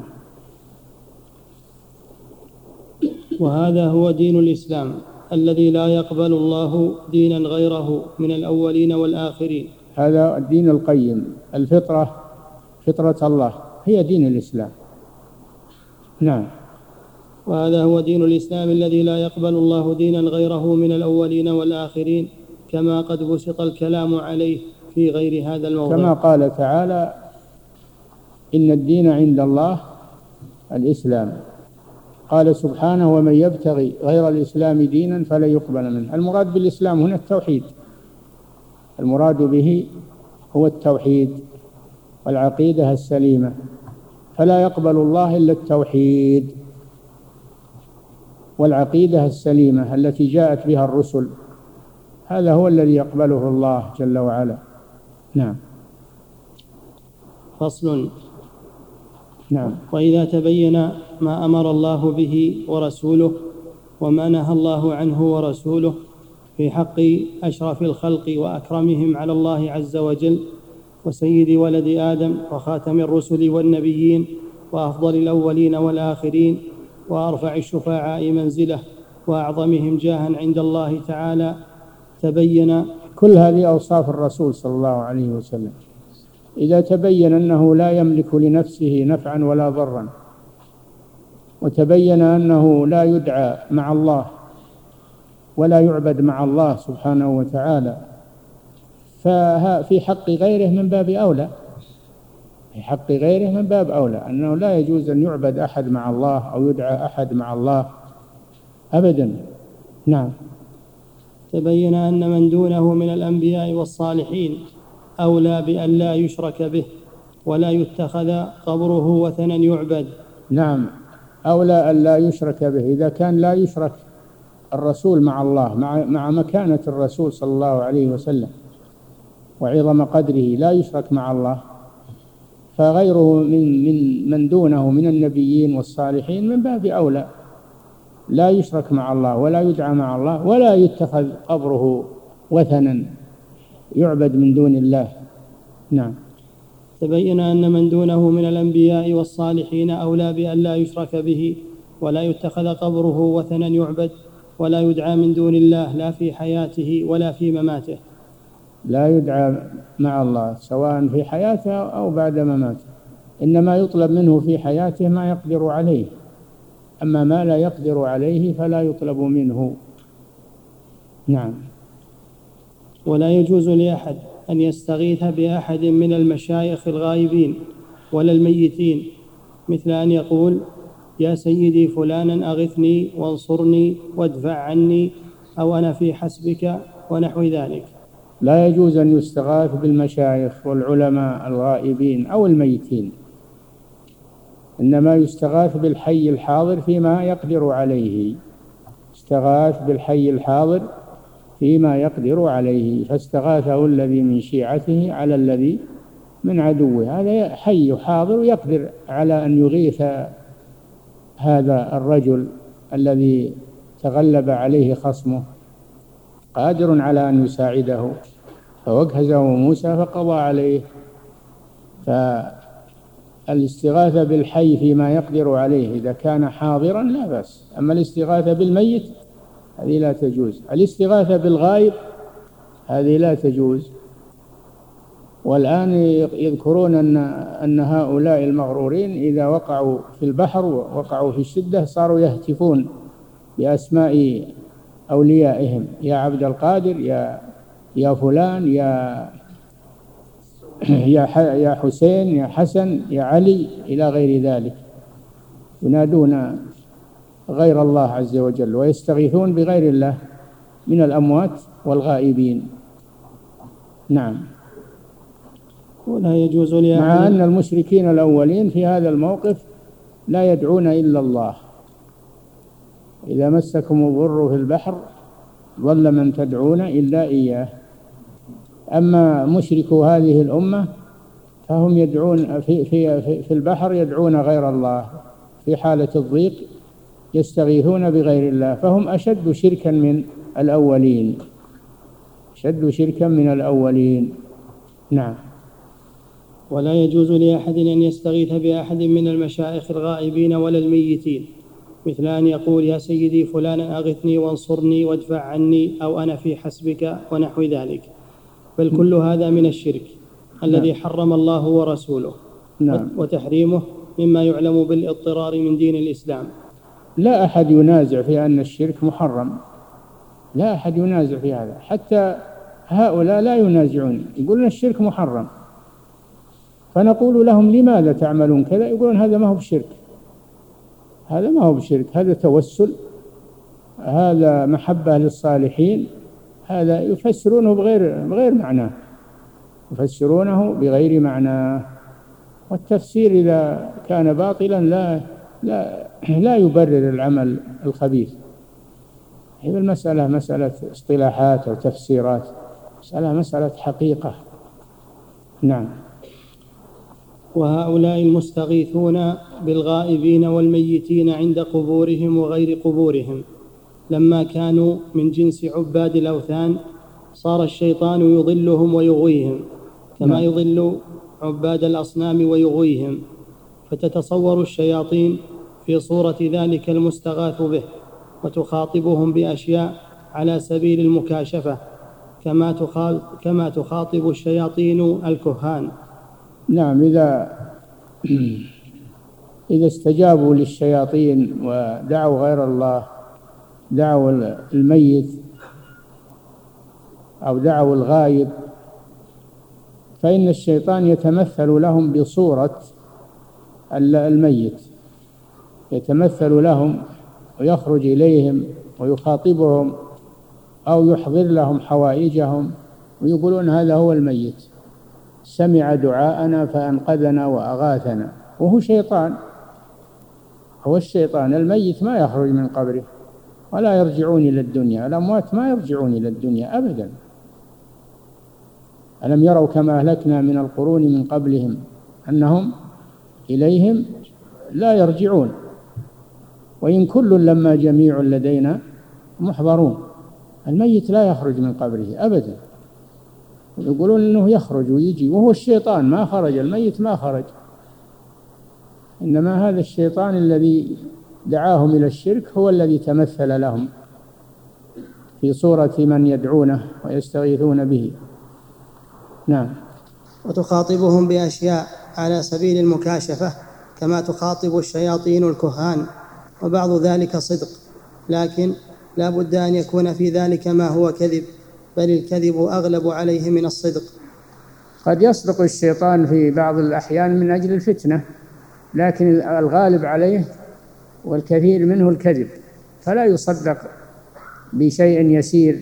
وهذا هو دين الإسلام الذي لا يقبل الله دينا غيره من الأولين والآخرين. هذا الدين القيم، الفطرة، فطرة الله هي دين الإسلام. نعم. وهذا هو دين الإسلام الذي لا يقبل الله دينا غيره من الأولين والآخرين، كما قد بسط الكلام عليه في غير هذا الموضوع، كما قال تعالى إن الدين عند الله الإسلام. قال سبحانه ومن يبتغي غير الإسلام دينا فلا يقبل منه. المراد بالإسلام هنا التوحيد، المراد به هو التوحيد والعقيدة السليمة، فلا يقبل الله إلا التوحيد والعقيدة السليمة التي جاءت بها الرسل، هذا هو الذي يقبله الله جل وعلا. نعم. فصل. نعم. وإذا تبين ما أمر الله به ورسوله وما نهى الله عنه ورسوله في حق أشرف الخلق وأكرمهم على الله عز وجل وسيد ولد آدم وخاتم الرسل والنبيين وأفضل الأولين والآخرين وأرفع الشفعاء منزلة وأعظمهم جاها عند الله تعالى، تبين كل هذه أوصاف الرسول صلى الله عليه وسلم. إذا تبين أنه لا يملك لنفسه نفعا ولا ضرا، وتبين أنه لا يدعى مع الله ولا يعبد مع الله سبحانه وتعالى، ففي حق غيره من باب أولى، في حق غيره من باب أولى أنه لا يجوز أن يعبد أحد مع الله أو يدعى أحد مع الله أبدا. نعم. تبين أن من دونه من الأنبياء والصالحين أولى بأن لا يشرك به ولا يتخذ قبره وثنا يعبد. نعم، أولى أن لا يشرك به. إذا كان لا يشرك الرسول مع الله، مع, مع مكانة الرسول صلى الله عليه وسلم وعظم قدره، لا يشرك مع الله، فغيره من, من, من دونه من النبيين والصالحين من باب أولى، لا يشرك مع الله ولا يدعى مع الله ولا يتخذ قبره وثنا يعبد من دون الله. نعم. تبين أن من دونه من الأنبياء والصالحين أولى بأن لا يشرك به ولا يتخذ قبره وثنا يعبد ولا يدعى من دون الله لا في حياته ولا في مماته. لا يدعى مع الله سواء في حياته أو بعد مماته، إنما يطلب منه في حياته ما يقدر عليه، أما ما لا يقدر عليه فلا يطلب منه. نعم. ولا يجوز لأحد أن يستغيث بأحد من المشايخ الغائبين ولا الميتين، مثل أن يقول يا سيدي فلانا أغثني وانصرني وادفع عني أو أنا في حسبك ونحو ذلك. لا يجوز أن يستغاث بالمشايخ والعلماء الغائبين أو الميتين، إنما يستغاث بالحي الحاضر فيما يقدر عليه، استغاث بالحي الحاضر فيما يقدر عليه، فاستغاثه الذي من شيعته على الذي من عدوه، هذا حي حاضر يقدر على أن يغيث هذا الرجل الذي تغلب عليه خصمه قادر على أن يساعده، فوجهزه موسى فقضى عليه. فالاستغاثة بالحي فيما يقدر عليه إذا كان حاضرا لا بأس، أما الاستغاثة بالميت هذه لا تجوز. الاستغاثة بالغائب هذه لا تجوز. والآن يذكرون أن أن هؤلاء المغرورين إذا وقعوا في البحر ووقعوا في الشدة صاروا يهتفون بأسماء أوليائهم: يا عبد القادر، يا يا فلان، يا يا يا حسين، يا حسن، يا علي، إلى غير ذلك. ينادون غير الله عز وجل ويستغيثون بغير الله من الأموات والغائبين. نعم. ولا يجوز لأحد، مع أن المشركين الأولين في هذا الموقف لا يدعون إلا الله. إذا مسكم الضر في البحر ضل من تدعون إلا إياه. أما مشركو هذه الأمة فهم يدعون في, في, في البحر يدعون غير الله، في حالة الضيق يستغيثون بغير الله، فهم أشد شركا من الأولين، أشد شركا من الأولين. نعم. ولا يجوز لأحد أن يستغيث بأحد من المشايخ الغائبين ولا الميتين، مثل أن يقول: يا سيدي فلانا أغثني وانصرني وادفع عني، أو أنا في حسبك، ونحو ذلك. بل كل هذا من الشرك الذي حرم الله ورسوله. نعم. وتحريمه مما يعلم بالاضطرار من دين الإسلام. لا أحد ينازع في أن الشرك محرم، لا أحد ينازع في هذا، حتى هؤلاء لا ينازعون، يقولون الشرك محرم، فنقول لهم: لماذا تعملون كذا؟ يقولون: هذا ما هو بشرك، هذا ما هو بشرك، هذا توسل، هذا محبة للصالحين، هذا يفسرونه بغير بغير معناه، يفسرونه بغير معناه. والتفسير إذا كان باطلا لا لا لا يبرر العمل الخبيث. هي المسألة مسألة اصطلاحات أو تفسيرات، مسألة مسألة حقيقة. نعم. وهؤلاء المستغيثون بالغائبين والميتين عند قبورهم وغير قبورهم لما كانوا من جنس عباد الأوثان صار الشيطان يضلهم ويغويهم كما يضل عباد الأصنام ويغويهم، فتتصور الشياطين في صورة ذلك المستغاث به وتخاطبهم بأشياء على سبيل المكاشفة كما تخاطب الشياطين الكهان. نعم. إذا إذا استجابوا للشياطين ودعوا غير الله، دعوا الميت أو دعوا الغائب، فإن الشيطان يتمثل لهم بصورة الميت، يتمثل لهم ويخرج إليهم ويخاطبهم أو يحضر لهم حوائجهم، ويقولون: هذا هو الميت، سمع دعاءنا فأنقذنا وأغاثنا. وهو شيطان، هو الشيطان. الميت ما يخرج من قبره ولا يرجعون إلى الدنيا، الأموات ما يرجعون إلى الدنيا أبدا. ألم يروا كما أهلكنا من القرون من قبلهم أنهم إليهم لا يرجعون، وإن كل لما جميع لدينا محضرون. الميت لا يخرج من قبره أبدا، يقولون أنه يخرج ويجي، وهو الشيطان ما خرج، الميت ما خرج، إنما هذا الشيطان الذي دعاهم إلى الشرك هو الذي تمثل لهم في صورة من يدعونه ويستغيثون به. نعم. وتخاطبهم بأشياء على سبيل المكاشفة كما تخاطب الشياطين الكهان، وبعض ذلك صدق، لكن لا بد أن يكون في ذلك ما هو كذب، بل الكذب أغلب عليه من الصدق. قد يصدق الشيطان في بعض الأحيان من أجل الفتنة، لكن الغالب عليه والكثير منه الكذب، فلا يصدق بشيء يسير،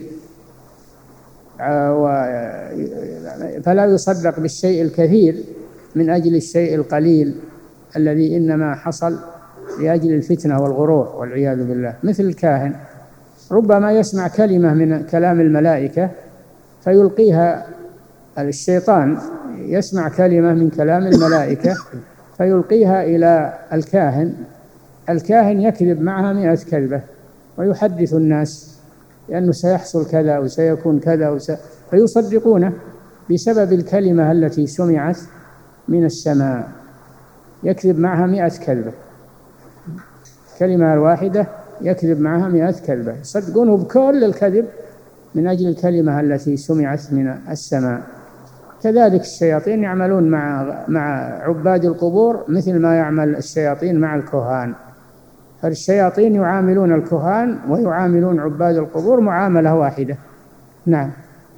فلا يصدق بالشيء الكثير من أجل الشيء القليل الذي إنما حصل لأجل الفتنة والغرور والعياذ بالله. مثل الكاهن ربما يسمع كلمة من كلام الملائكة فيلقيها، الشيطان يسمع كلمة من كلام الملائكة فيلقيها إلى الكاهن، الكاهن يكذب معها مئة كذبة ويحدث الناس لأنه سيحصل كذا وسيكون كذا وس... فيصدقونه بسبب الكلمة التي سمعت من السماء. يكذب معها مئة كذبة، كلمة الواحدة يكذب معها مئة كذبة، يصدقونه بكل الكذب من أجل الكلمة التي سمعت من السماء. كذلك الشياطين يعملون مع مع عباد القبور مثل ما يعمل الشياطين مع الكهان. فالشياطين يعاملون الكهان ويعاملون عباد القبور معاملة واحدة. نعم.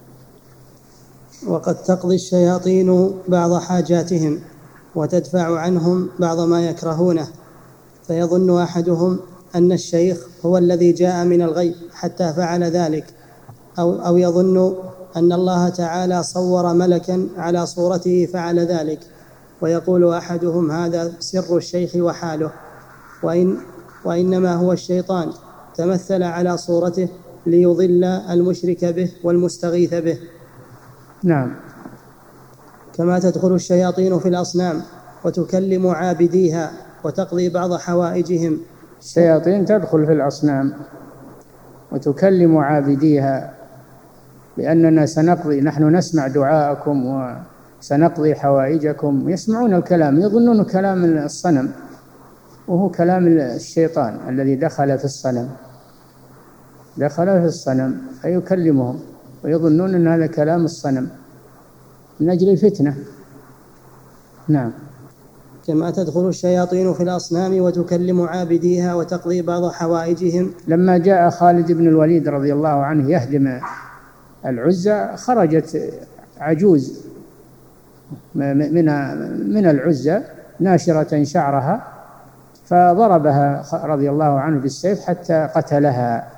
وقد تقضي الشياطين بعض حاجاتهم وتدفع عنهم بعض ما يكرهونه، فيظن أحدهم أن الشيخ هو الذي جاء من الغيب حتى فعل ذلك، أو, أو يظن أن الله تعالى صور ملكا على صورته فعل ذلك، ويقول أحدهم هذا سر الشيخ وحاله، وإن وإنما هو الشيطان تمثل على صورته ليضل المشرك به والمستغيث به. نعم. كما تدخل الشياطين في الأصنام وتكلم عابديها وتقضي بعض حوائجهم. الشياطين تدخل في الأصنام وتكلم عابديها بأننا سنقضي، نحن نسمع دعاءكم وسنقضي حوائجكم. يسمعون الكلام يظنون كلام الصنم وهو كلام الشيطان الذي دخل في الصنم، دخل في الصنم فيكلمهم ويظنون أن هذا كلام الصنم من أجل الفتنة. نعم. كما تدخل الشياطين في الأصنام وتكلم عابديها وتقضي بعض حوائجهم. لما جاء خالد بن الوليد رضي الله عنه يهدم العزة، خرجت عجوز من من العزة ناشرة شعرها فضربها رضي الله عنه بالسيف حتى قتلها.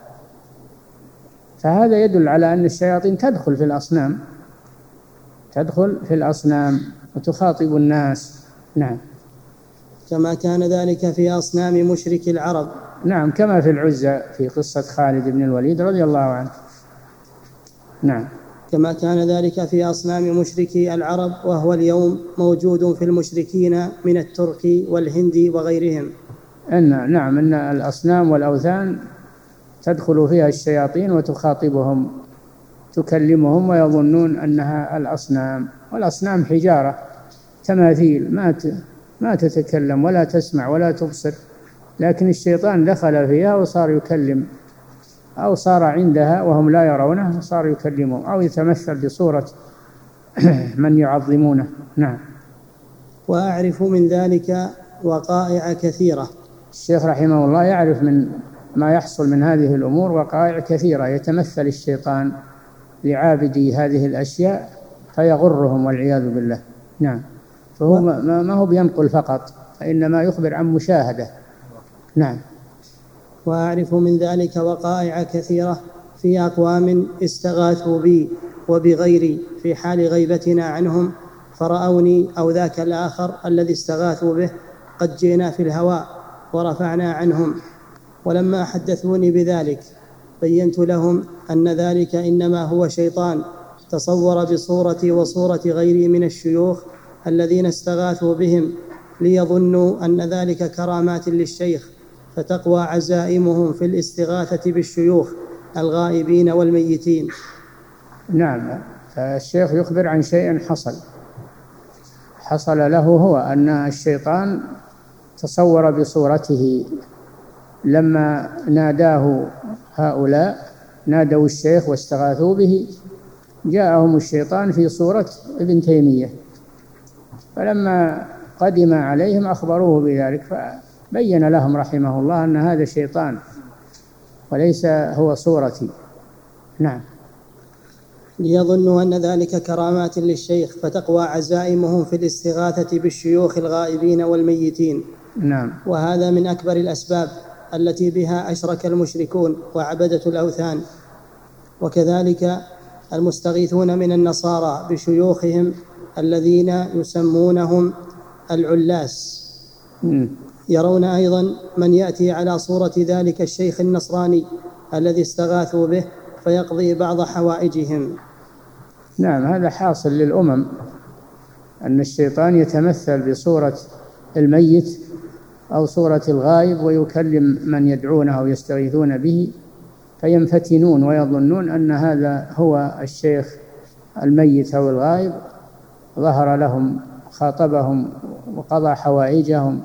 فهذا يدل على أن الشياطين تدخل في الأصنام، تدخل في الأصنام وتخاطب الناس. نعم. كما كان ذلك في أصنام مشرك العرب. نعم، كما في العزة في قصة خالد بن الوليد رضي الله عنه. نعم. كما كان ذلك في أصنام مشركي العرب، وهو اليوم موجود في المشركين من الترك والهند وغيرهم. إن نعم أن الأصنام والأوثان تدخل فيها الشياطين وتخاطبهم، تكلمهم ويظنون أنها الأصنام، والأصنام حجارة تماثيل ما ما تتكلم ولا تسمع ولا تبصر، لكن الشيطان دخل فيها وصار يكلم، أو صار عندها وهم لا يرونه وصار يكلمهم، أو يتمثل بصورة من يعظمونه. نعم. وأعرف من ذلك وقائع كثيرة. الشيخ رحمه الله يعرف من ما يحصل من هذه الأمور وقائع كثيرة يتمثل الشيطان لعابدي هذه الأشياء فيغرهم والعياذ بالله. نعم. فهو ما هو بينقل فقط، فإنما يخبر عن مشاهدة. نعم. وأعرف من ذلك وقائع كثيرة في أقوام استغاثوا بي وبغيري في حال غيبتنا عنهم، فرأوني أو ذاك الآخر الذي استغاثوا به قد جئنا في الهواء ورفعنا عنهم، ولما حدثوني بذلك بينت لهم أن ذلك إنما هو شيطان تصور بصورتي وصورة غيري من الشيوخ الذين استغاثوا بهم ليظنوا أن ذلك كرامات للشيخ، فتقوى عزائمهم في الاستغاثة بالشيوخ الغائبين والميتين. نعم. فالشيخ يخبر عن شيء حصل حصل له هو، أن الشيطان تصور بصورته لما ناداه هؤلاء، نادوا الشيخ واستغاثوا به، جاءهم الشيطان في صورة ابن تيمية، فلما قدم عليهم أخبروه بذلك، فبين لهم رحمه الله أن هذا شيطان وليس هو صورتي. نعم. ليظنوا أن ذلك كرامات للشيخ، فتقوى عزائمهم في الاستغاثة بالشيوخ الغائبين والميتين. نعم. وهذا من أكبر الأسباب التي بها أشرك المشركون وعبدة الأوثان. وكذلك المستغيثون من النصارى بشيوخهم الذين يسمونهم العلاس، يرون أيضا من يأتي على صورة ذلك الشيخ النصراني الذي استغاثوا به فيقضي بعض حوائجهم. نعم. هذا حاصل للأمم، أن الشيطان يتمثل بصورة الميت أو صورة الغائب ويكلم من يدعونه أو يستغيثون به فينفتنون ويظنون أن هذا هو الشيخ الميت أو الغائب، ظهر لهم خاطبهم وقضى حوائجهم.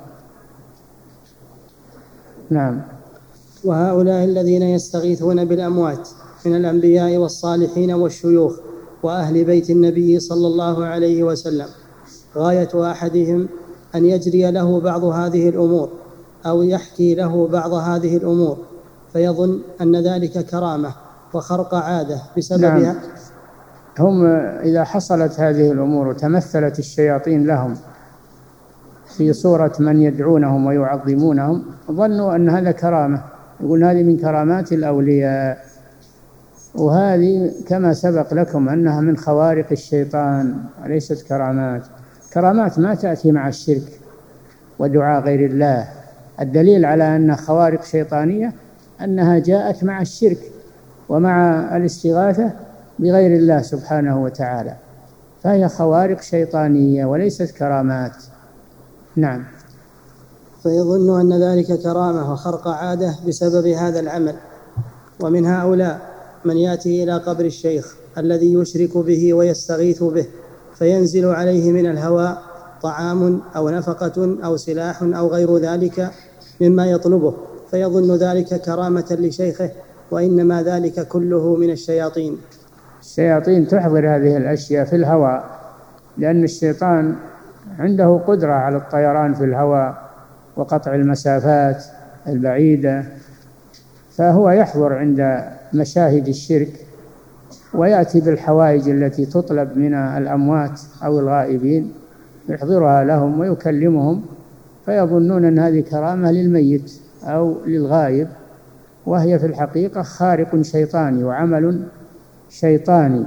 نعم. وهؤلاء الذين يستغيثون بالأموات من الأنبياء والصالحين والشيوخ وأهل بيت النبي صلى الله عليه وسلم، غاية أحدهم أن يجري له بعض هذه الأمور أو يحكي له بعض هذه الأمور فيظن أن ذلك كرامة وخرق عادة بسببها. نعم. هم إذا حصلت هذه الأمور وتمثلت الشياطين لهم في صورة من يدعونهم ويعظمونهم ظنوا أن هذا كرامة، يقول هذه من كرامات الأولياء، وهذه كما سبق لكم أنها من خوارق الشيطان وليست كرامات. كرامات ما تأتي مع الشرك ودعاء غير الله. الدليل على أنها خوارق شيطانية أنها جاءت مع الشرك ومع الاستغاثة بغير الله سبحانه وتعالى، فهي خوارق شيطانية وليست كرامات. نعم. فيظن أن ذلك كرامة وخرق عادة بسبب هذا العمل. ومن هؤلاء من يأتي إلى قبر الشيخ الذي يشرك به ويستغيث به فينزل عليه من الهواء طعام أو نفقة أو سلاح أو غير ذلك مما يطلبه، فيظن ذلك كرامة لشيخه، وإنما ذلك كله من الشياطين. الشياطين تحضر هذه الأشياء في الهواء، لأن الشيطان عنده قدرة على الطيران في الهواء وقطع المسافات البعيدة، فهو يحضر عند مشاهد الشرك ويأتي بالحوائج التي تطلب من الأموات أو الغائبين، يحضرها لهم ويكلمهم فيظنون أن هذه كرامة للميت أو للغائب، وهي في الحقيقة خارق شيطاني وعمل شيطاني.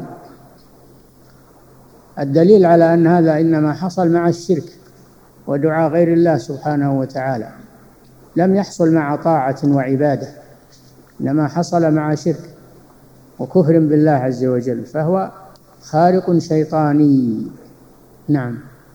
الدليل على أن هذا إنما حصل مع الشرك ودعاء غير الله سبحانه وتعالى، لم يحصل مع طاعة وعبادة، إنما حصل مع شرك وكفر بالله عز وجل، فهو خارق شيطاني. نعم.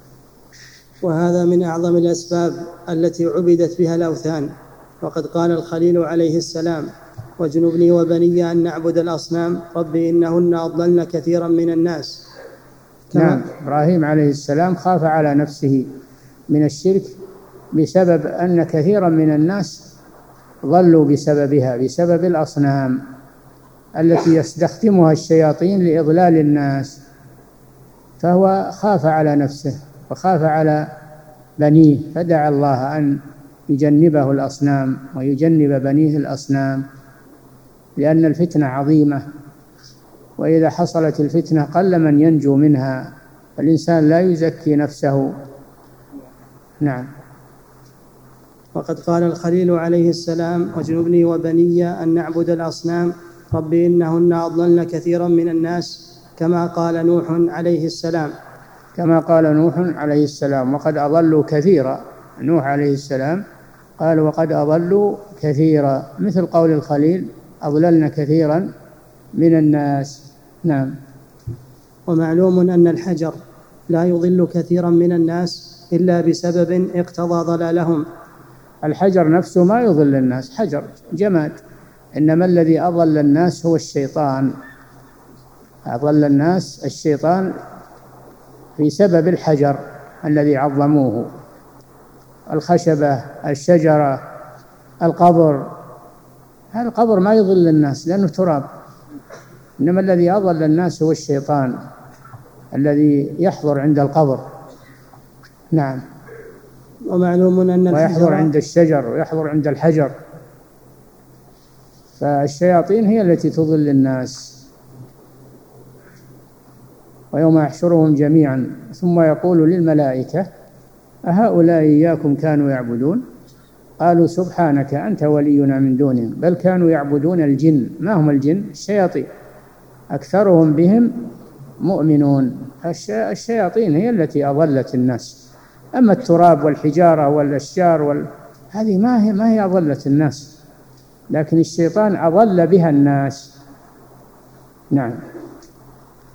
وهذا من أعظم الأسباب التي عبدت بها الأوثان، وقد قال الخليل عليه السلام: واجنبني وبني أن نعبد الأصنام ربي إنهن أضللن كثيرا من الناس. نعم. إبراهيم عليه السلام خاف على نفسه من الشرك بسبب أن كثيرا من الناس ضلوا بسببها، بسبب الأصنام التي يستخدمها الشياطين لإضلال الناس، فهو خاف على نفسه وخاف على بنيه، فدعا الله أن يجنبه الأصنام ويجنب بنيه الأصنام، لأن الفتنة عظيمة، وإذا حصلت الفتنة قل من ينجو منها، الإنسان لا يزكي نفسه. نعم. وقد قال الخليل عليه السلام: واجنبني وبني أن نعبد الأصنام ربي إنهن أضللن كثيرا من الناس، كما قال نوح عليه السلام. كما قال نوح عليه السلام، وقد أضلوا كثيرا. نوح عليه السلام قال وقد أضلوا كثيرا، مثل قول الخليل: أضللن كثيرا من الناس. نعم. ومعلوم أن الحجر لا يضل كثيرا من الناس إلا بسبب اقتضى ضلالهم. الحجر نفسه ما يضل الناس، حجر جماد، إنما الذي أضل الناس هو الشيطان. أضل الناس الشيطان في سبب الحجر الذي عظموه، الخشبة، الشجرة، القبر. هذا القبر ما يضل الناس لأنه تراب، إنما الذي أضل الناس هو الشيطان الذي يحضر عند القبر. نعم. ومعلوم أن ويحضر عند الشجر ويحضر عند الحجر، فالشياطين هي التي تضل الناس. ويوم يحشرهم جميعا ثم يقول للملائكة أهؤلاء إياكم كانوا يعبدون قالوا سبحانك أنت ولينا من دونهم بل كانوا يعبدون الجن. ما هم الجن؟ الشياطين، أكثرهم بهم مؤمنون. الشياطين هي التي أضلت الناس، أما التراب والحجارة والأشجار وال... هذه ما هي ما هي أضلت الناس، لكن الشيطان أضل بها الناس. نعم.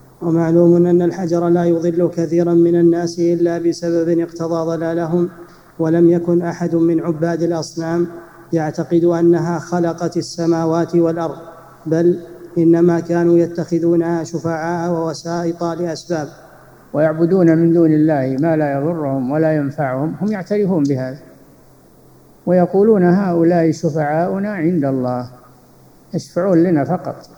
ومعلوم أن الحجر لا يضل كثيرا من الناس إلا بسبب اقتضى ضلالهم، ولم يكن أحد من عباد الأصنام يعتقد أنها خلقت السماوات والأرض، بل إنما كانوا يتخذونها شفعاء ووسائط لأسباب، ويعبدون من دون الله ما لا يضرهم ولا ينفعهم. هم يعترفون بهذا ويقولون هؤلاء شفعاؤنا عند الله، يشفعون لنا فقط.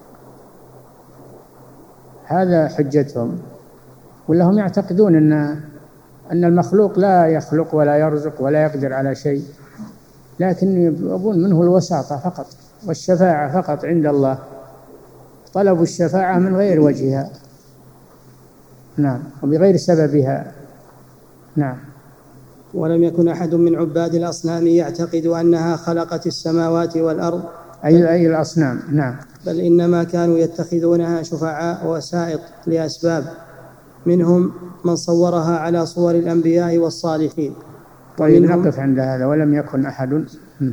هذا حجتهم. ولا هم يعتقدون أن أن المخلوق لا يخلق ولا يرزق ولا يقدر على شيء، لكن يبون منه الوساطة فقط والشفاعة فقط عند الله، طلبوا الشفاعة من غير وجهها، نعم، وبغير سببها، نعم. ولم يكن أحد من عباد الأصنام يعتقد أنها خلقت السماوات والأرض، أي أي الأصنام، نعم، بل إنما كانوا يتخذونها شفعاء ووسائط لأسباب، منهم من صورها على صور الأنبياء والصالحين. طيب نقف عند هذا. ولم يكن أحد.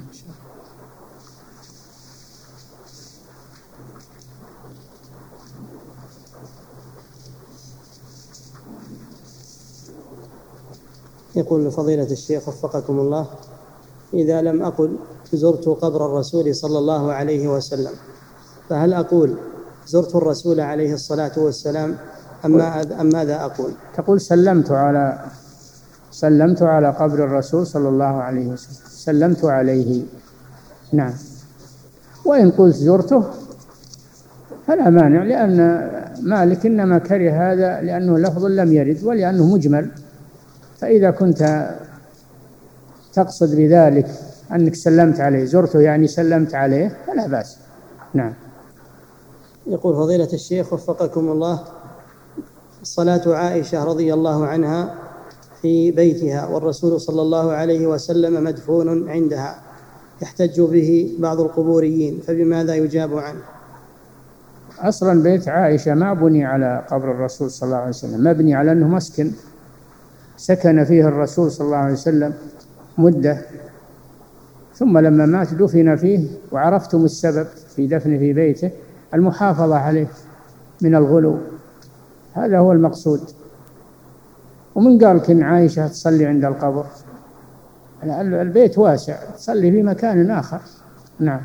يقول فضيلة الشيخ وفقكم الله: إذا لم أقل زرت قبر الرسول صلى الله عليه وسلم، فهل أقول زرت الرسول عليه الصلاة والسلام أم ماذا أقول؟ تقول سلمت على سلمت على قبر الرسول صلى الله عليه وسلم، سلمت عليه، نعم. وإن قلت زرته فلا مانع، لأن مالك إنما كره هذا لأنه لفظ لم يرد ولأنه مجمل، فإذا كنت تقصد بذلك أنك سلمت عليه، زرته يعني سلمت عليه، فلا بأس، نعم. يقول فضيلة الشيخ وفقكم الله: صلاة عائشة رضي الله عنها في بيتها والرسول صلى الله عليه وسلم مدفون عندها، يحتج به بعض القبوريين، فبماذا يجاب عنه؟ أصلا بيت عائشة ما بني على قبر الرسول صلى الله عليه وسلم، مبني على أنه مسكن سكن فيه الرسول صلى الله عليه وسلم مدة، ثم لما مات دفن فيه، وعرفتم السبب في دفنه في بيته المحافظة عليه من الغلو، هذا هو المقصود. ومن قال كن عائشة تصلي عند القبر؟ البيت واسع، تصلي في مكان آخر، نعم.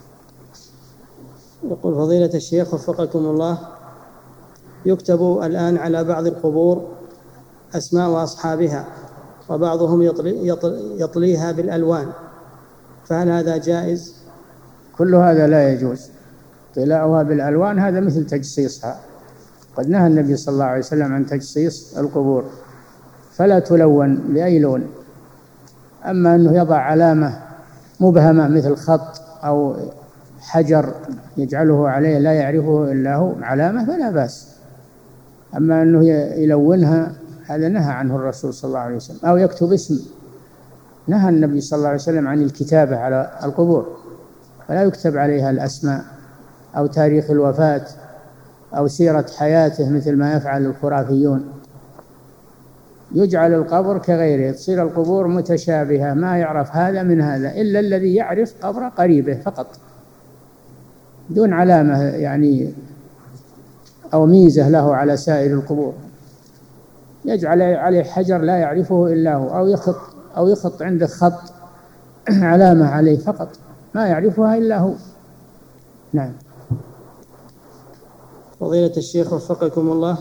يقول فضيلة الشيخ وفقكم الله: يكتب الآن على بعض القبور أسماء أصحابها، وبعضهم يطلي يطليها بالألوان، فهل هذا جائز؟ كل هذا لا يجوز. طلاؤها بالألوان هذا مثل تجصيصها، قد نهى النبي صلى الله عليه وسلم عن تجصيص القبور، فلا تلون بأي لون. أما أنه يضع علامة مبهمة مثل خط أو حجر يجعله عليه لا يعرفه إلا هو علامة، فلا بأس. أما أنه يلونها هذا نهى عنه الرسول صلى الله عليه وسلم، أو يكتب اسم، نهى النبي صلى الله عليه وسلم عن الكتابة على القبور، فلا يكتب عليها الأسماء أو تاريخ الوفاة أو سيرة حياته مثل ما يفعل الخرافيون. يجعل القبر كغيره، تصير القبور متشابهة، ما يعرف هذا من هذا إلا الذي يعرف قبر قريبه فقط، دون علامة يعني أو ميزة له على سائر القبور. يجعل عليه حجر لا يعرفه إلا هو، أو يخط أو يخط عنده خط علامة عليه فقط ما يعرفها إلا هو، نعم. فضيلة الشيخ وفقكم الله: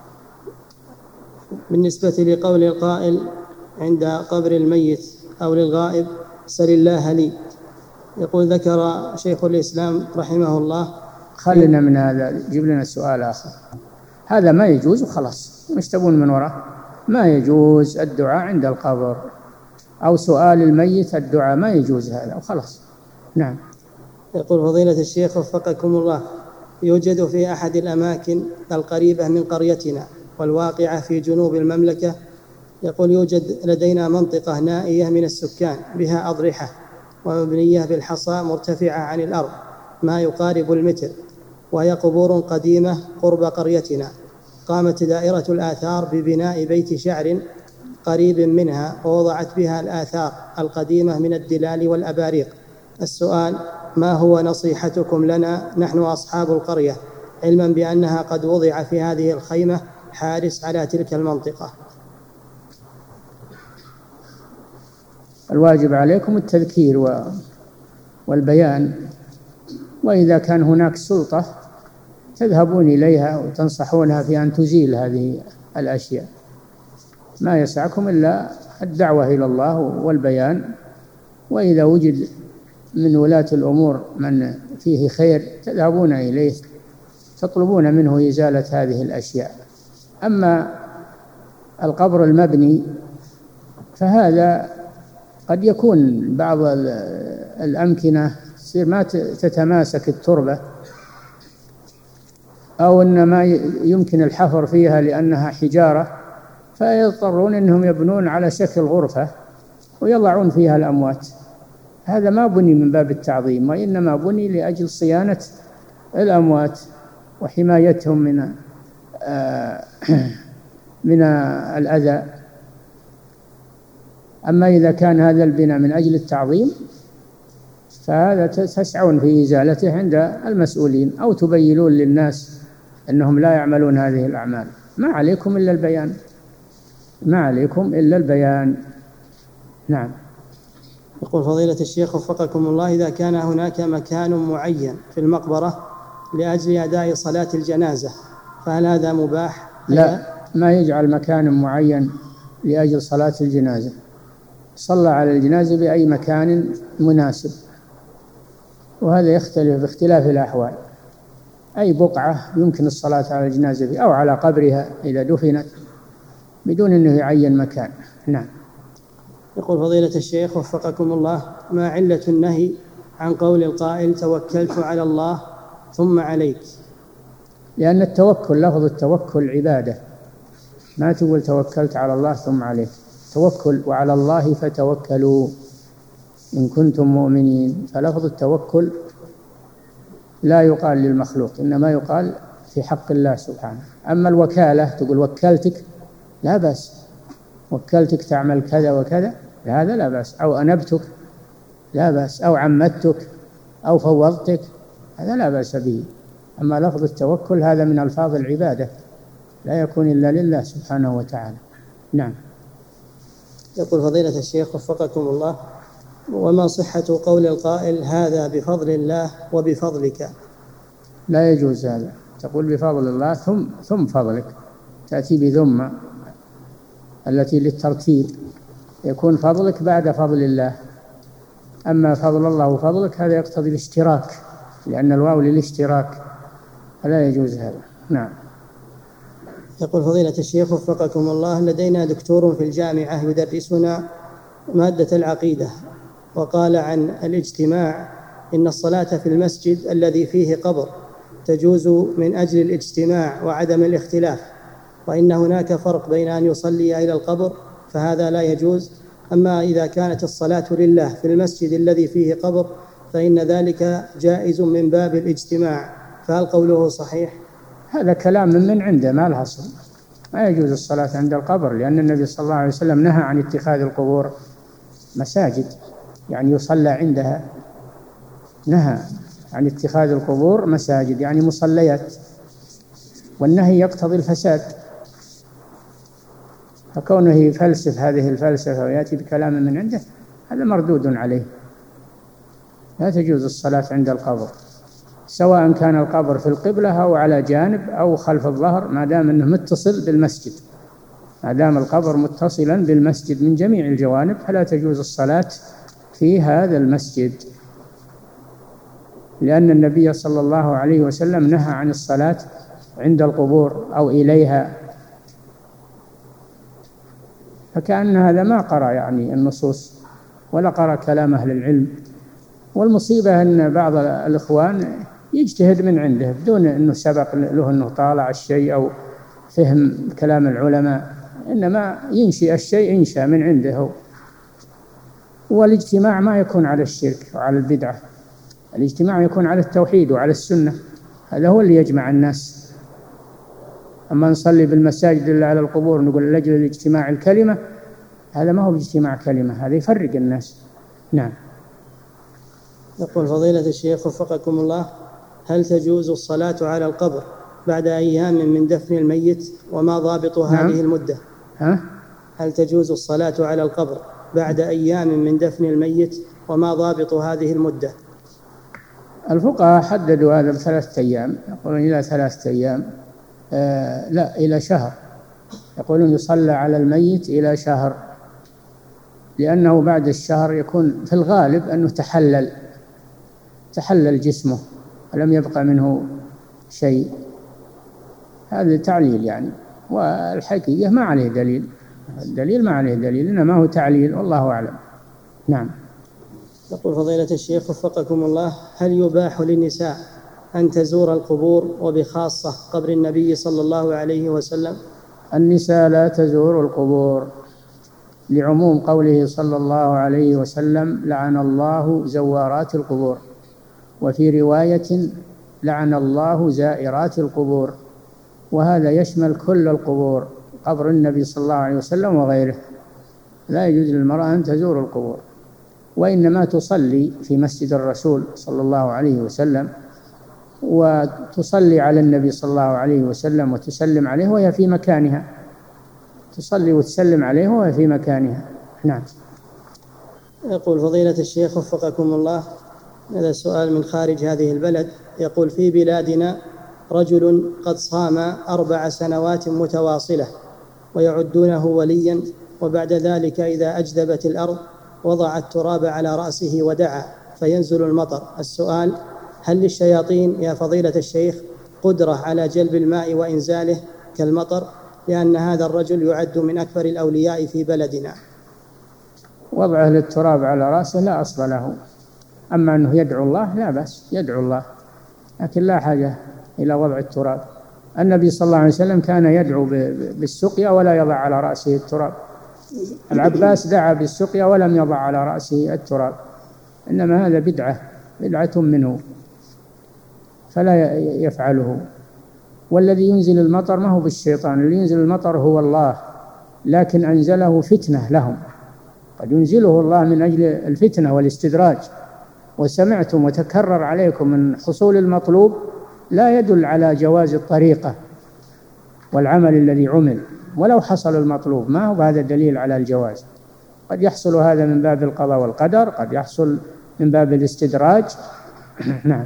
بالنسبة لقول القائل عند قبر الميت أو للغائب سل الله لي، يقول ذكر شيخ الإسلام رحمه الله. خلنا من هذا، جيب لنا سؤال آخر. هذا ما يجوز وخلاص، مش تبون من وراء؟ ما يجوز الدعاء عند القبر أو سؤال الميت الدعاء، ما يجوز هذا وخلاص، نعم. يقول فضيلة الشيخ وفقكم الله: يوجد في أحد الأماكن القريبة من قريتنا والواقعة في جنوب المملكة، يقول يوجد لدينا منطقة نائية من السكان بها أضرحة ومبنية بالحصى مرتفعة عن الأرض ما يقارب المتر، وهي قبور قديمة قرب قريتنا. قامت دائرة الآثار ببناء بيت شعر قريب منها ووضعت بها الآثار القديمة من الدلال والأباريق. السؤال: ما هو نصيحتكم لنا نحن أصحاب القرية، علما بأنها قد وضع في هذه الخيمة حارس على تلك المنطقة؟ الواجب عليكم التذكير والبيان، وإذا كان هناك سلطة تذهبون إليها وتنصحونها في أن تزيل هذه الأشياء. ما يسعكم إلا الدعوة إلى الله والبيان، وإذا وجد من ولاة الأمور من فيه خير تذهبون إليه تطلبون منه إزالة هذه الأشياء. أما القبر المبني فهذا قد يكون بعض الأمكنة تصير ما تتماسك التربة، أو أن ما يمكن الحفر فيها لأنها حجارة، فيضطرون أنهم يبنون على شكل غرفة ويضعون فيها الأموات. هذا ما بني من باب التعظيم، وإنما بني لأجل صيانة الأموات وحمايتهم من من الأذى. أما إذا كان هذا البناء من أجل التعظيم فهذا تسعون في إزالته عند المسؤولين، أو تبينون للناس أنهم لا يعملون هذه الأعمال. ما عليكم إلا البيان، ما عليكم إلا البيان. نعم. يقول فضيلة الشيخ وفقكم الله: إذا كان هناك مكان معين في المقبرة لأجل أداء صلاة الجنازة فهل هذا مباح؟ لا، ما يجعل مكان معين لأجل صلاة الجنازة، صلى على الجنازة بأي مكان مناسب، وهذا يختلف باختلاف الأحوال. أي بقعة يمكن الصلاة على الجنازة فيه، أو على قبرها إذا دفنت، بدون أنه يعين مكان. نعم. يقول فضيلة الشيخ وفقكم الله: ما علة النهي عن قول القائل توكلت على الله ثم عليك؟ لأن التوكل، لفظ التوكل عبادة، ما تقول توكلت على الله ثم عليك. توكل وعلى الله فتوكلوا إن كنتم مؤمنين، فلفظ التوكل لا يقال للمخلوق، إنما يقال في حق الله سبحانه. أما الوكالة تقول وكلتك، لا بأس، وكلتك تعمل كذا وكذا، هذا لا بأس، أو أنبتك لا بأس، أو عمدتك أو فوضتك، هذا لا بأس به. أما لفظ التوكل هذا من ألفاظ العبادة، لا يكون إلا لله سبحانه وتعالى. نعم. يقول فضيلة الشيخ وفقكم الله: وما صحة قول القائل هذا بفضل الله وبفضلك؟ لا يجوز هذا، تقول بفضل الله ثم ثم فضلك، تأتي بذم التي للترتيب، يكون فضلك بعد فضل الله. أما فضل الله وفضلك هذا يقتضي الاشتراك، لأن الواو للاشتراك، فلا يجوز هذا. نعم. يقول فضيلة الشيخ وفقكم الله: لدينا دكتور في الجامعة يدرسنا مادة العقيدة، وقال عن الاجتماع إن الصلاة في المسجد الذي فيه قبر تجوز من أجل الاجتماع وعدم الاختلاف، وإن هناك فرق بين أن يصلي إلى القبر فهذا لا يجوز، أما إذا كانت الصلاة لله في المسجد الذي فيه قبر فإن ذلك جائز من باب الاجتماع، فهل قوله صحيح؟ هذا كلام من عنده ما له أصل. ما يجوز الصلاة عند القبر، لأن النبي صلى الله عليه وسلم نهى عن اتخاذ القبور مساجد، يعني يصلى عندها، نهى عن اتخاذ القبور مساجد يعني مصليات، والنهي يقتضي الفساد، فكونه يفلسف هذه الفلسفة ويأتي بكلام من عنده هذا مردود عليه. لا تجوز الصلاة عند القبر، سواء كان القبر في القبلة أو على جانب أو خلف الظهر، ما دام أنه متصل بالمسجد، ما دام القبر متصلا بالمسجد من جميع الجوانب فلا تجوز الصلاة في هذا المسجد، لأن النبي صلى الله عليه وسلم نهى عن الصلاة عند القبور أو إليها، فكأن هذا ما قرأ يعني النصوص ولا قرأ كلام أهل العلم. والمصيبة أن بعض الإخوان يجتهد من عنده بدون أنه سبق له أنه طالع الشيء أو فهم كلام العلماء، إنما ينشئ الشيء إنشاء من عنده. والاجتماع ما يكون على الشرك وعلى البدعة، الاجتماع يكون على التوحيد وعلى السنة، هذا هو اللي يجمع الناس. أما نصلي بالمساجد اللي على القبور نقول لأجل الاجتماع الكلمة، هذا ما هو اجتماع كلمة، هذا يفرق الناس. نعم. يقول فضيلة الشيخ وفقكم الله: هل تجوز الصلاة على القبر بعد أيام من دفن الميت، وما ضابط نعم. هذه المدة؟ ها؟ هل تجوز الصلاة على القبر بعد أيام من دفن الميت، وما ضابط هذه المدة؟ الفقهاء حددوا هذا بثلاثة أيام، يقولون إلى ثلاثة أيام، آه لا إلى شهر، يقولون يصلى على الميت إلى شهر، لأنه بعد الشهر يكون في الغالب أنه تحلل تحلل جسمه ولم يبقى منه شيء. هذا تعليل يعني، والحقيقة ما عليه دليل، الدليل ما عليه دليل، إنما هو تعليل، والله أعلم. نعم. يقول فضيلة الشيخ وفقكم الله: هل يباح للنساء أن تزور القبور، وبخاصة قبر النبي صلى الله عليه وسلم؟ النساء لا تزور القبور، لعموم قوله صلى الله عليه وسلم: لعن الله زوارات القبور، وفي رواية: لعن الله زائرات القبور، وهذا يشمل كل القبور، قبر النبي صلى الله عليه وسلم وغيره. لا يجوز للمرأة أن تزور القبور، وإنما تصلي في مسجد الرسول صلى الله عليه وسلم، وتصلي على النبي صلى الله عليه وسلم وتسلم عليه وهي في مكانها، تصلي وتسلم عليه وهي في مكانها. نعم. يقول فضيلة الشيخ وفقكم الله: هذا سؤال من خارج هذه البلد، يقول: في بلادنا رجل قد صام أربع سنوات متواصلة ويعدونه وليا، وبعد ذلك إذا أجدبت الأرض وضع التراب على رأسه ودعا فينزل المطر. السؤال: هل للشياطين يا فضيلة الشيخ قدرة على جلب الماء وإنزاله كالمطر؟ لأن هذا الرجل يعد من أكبر الأولياء في بلدنا. وضعه للتراب على رأسه لا أصل له، أما أنه يدعو الله لا بأس، يدعو الله، لكن لا حاجة إلى وضع التراب. النبي صلى الله عليه وسلم كان يدعو بالسقيا ولا يضع على رأسه التراب. العباس دعا بالسقيا ولم يضع على رأسه التراب، إنما هذا بدعة بدعة منه فلا يفعله. والذي ينزل المطر ما هو بالشيطان، اللي ينزل المطر هو الله، لكن أنزله فتنة لهم، قد ينزله الله من أجل الفتنة والاستدراج. وسمعتم وتكرر عليكم من حصول المطلوب لا يدل على جواز الطريقة والعمل الذي عمل، ولو حصل المطلوب ما هو هذا دليل على الجواز. قد يحصل هذا من باب القضاء والقدر، قد يحصل من باب الاستدراج. نعم.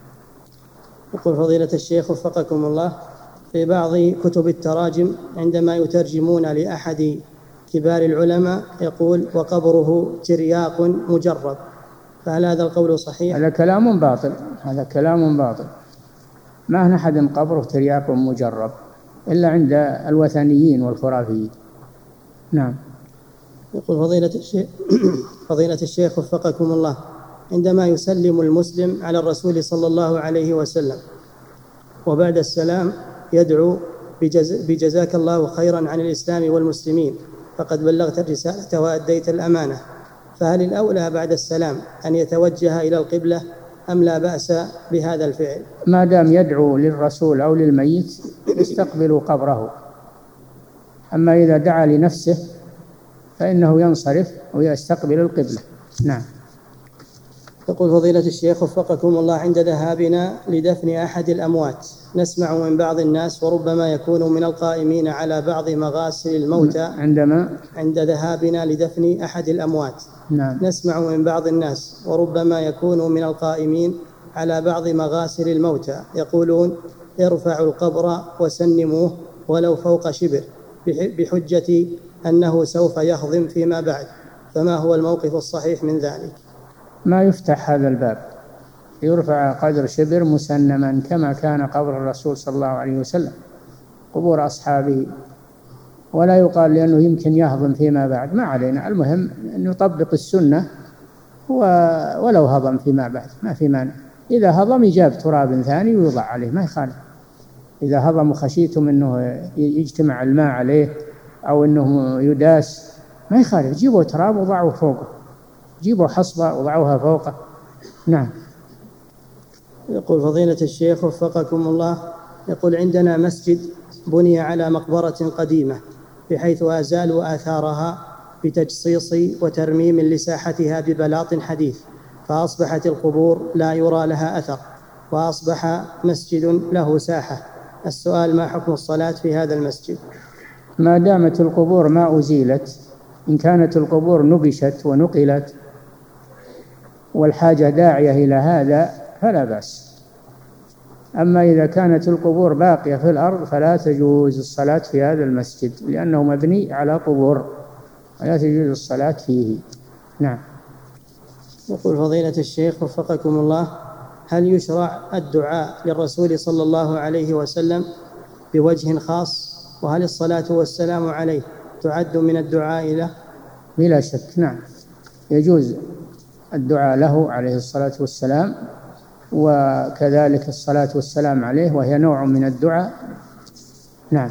يقول فضيلة الشيخ وفقكم الله: في بعض كتب التراجم عندما يترجمون لأحد كبار العلماء يقول: وقبره ترياق مجرب، فهل هذا القول صحيح؟ هذا كلام باطل، هذا كلام باطل، ما هنا أحد قبره ترياق مجرب إلا عند الوثنيين والخرافيين. نعم. يقول فضيلة الشيخ فضيلة الشيخ وفقكم الله: عندما يسلم المسلم على الرسول صلى الله عليه وسلم وبعد السلام يدعو بجز... بجزاك الله خيرا عن الإسلام والمسلمين، فقد بلغت الرسالة وأديت الأمانة، فهل الأولى بعد السلام أن يتوجه إلى القبلة أم لا بأس بهذا الفعل؟ ما دام يدعو للرسول أو للميت يستقبل قبره، أما إذا دعا لنفسه فإنه ينصرف ويستقبل القبلة. نعم. يقول فضيلة الشيخ وفقكم الله: عند ذهابنا لدفن أحد الأموات نسمع من بعض الناس، وربما يكون من القائمين على بعض مغاسل الموتى، عندما عند ذهابنا لدفن أحد الأموات نعم. نسمع من بعض الناس، وربما يكون من القائمين على بعض مغاسل الموتى، يقولون: ارفعوا القبر وسنموه ولو فوق شبر، بحجة أنه سوف يهضم فيما بعد، فما هو الموقف الصحيح من ذلك؟ ما يفتح هذا الباب، يرفع قدر شبر مسنما كما كان قبر الرسول صلى الله عليه وسلم، قبور أصحابه، ولا يقال لأنه يمكن يهضم فيما بعد، ما علينا، المهم أن يطبق السنة ولو هضم فيما بعد ما في مانع. إذا هضم يجاب تراب ثاني ويوضع عليه ما يخالف، إذا هضم وخشيتم أنه يجتمع الماء عليه أو أنه يداس ما يخالف، جيبوا تراب وضعوه فوقه، جيبوا حصبة وضعوها فوقه. نعم. يقول فضيلة الشيخ وفقكم الله: يقول عندنا مسجد بني على مقبرة قديمة بحيث أزالوا آثارها بتجصيص وترميم لساحتها ببلاط حديث، فأصبحت القبور لا يرى لها أثر، وأصبح مسجد له ساحة. السؤال: ما حكم الصلاة في هذا المسجد؟ ما دامت القبور ما أزيلت إن كانت القبور نبشت ونقلت والحاجة داعية إلى هذا فلا بأس. أما إذا كانت القبور باقية في الأرض فلا تجوز الصلاة في هذا المسجد لأنه مبني على قبور، ولا تجوز الصلاة فيه. نعم. يقول فضيلة الشيخ وفقكم الله: هل يشرع الدعاء للرسول صلى الله عليه وسلم بوجه خاص؟ وهل الصلاة والسلام عليه تعد من الدعاء له؟ بلا شك، نعم، يجوز الدعاء له عليه الصلاة والسلام، وكذلك الصلاة والسلام عليه وهي نوع من الدعاء. نعم.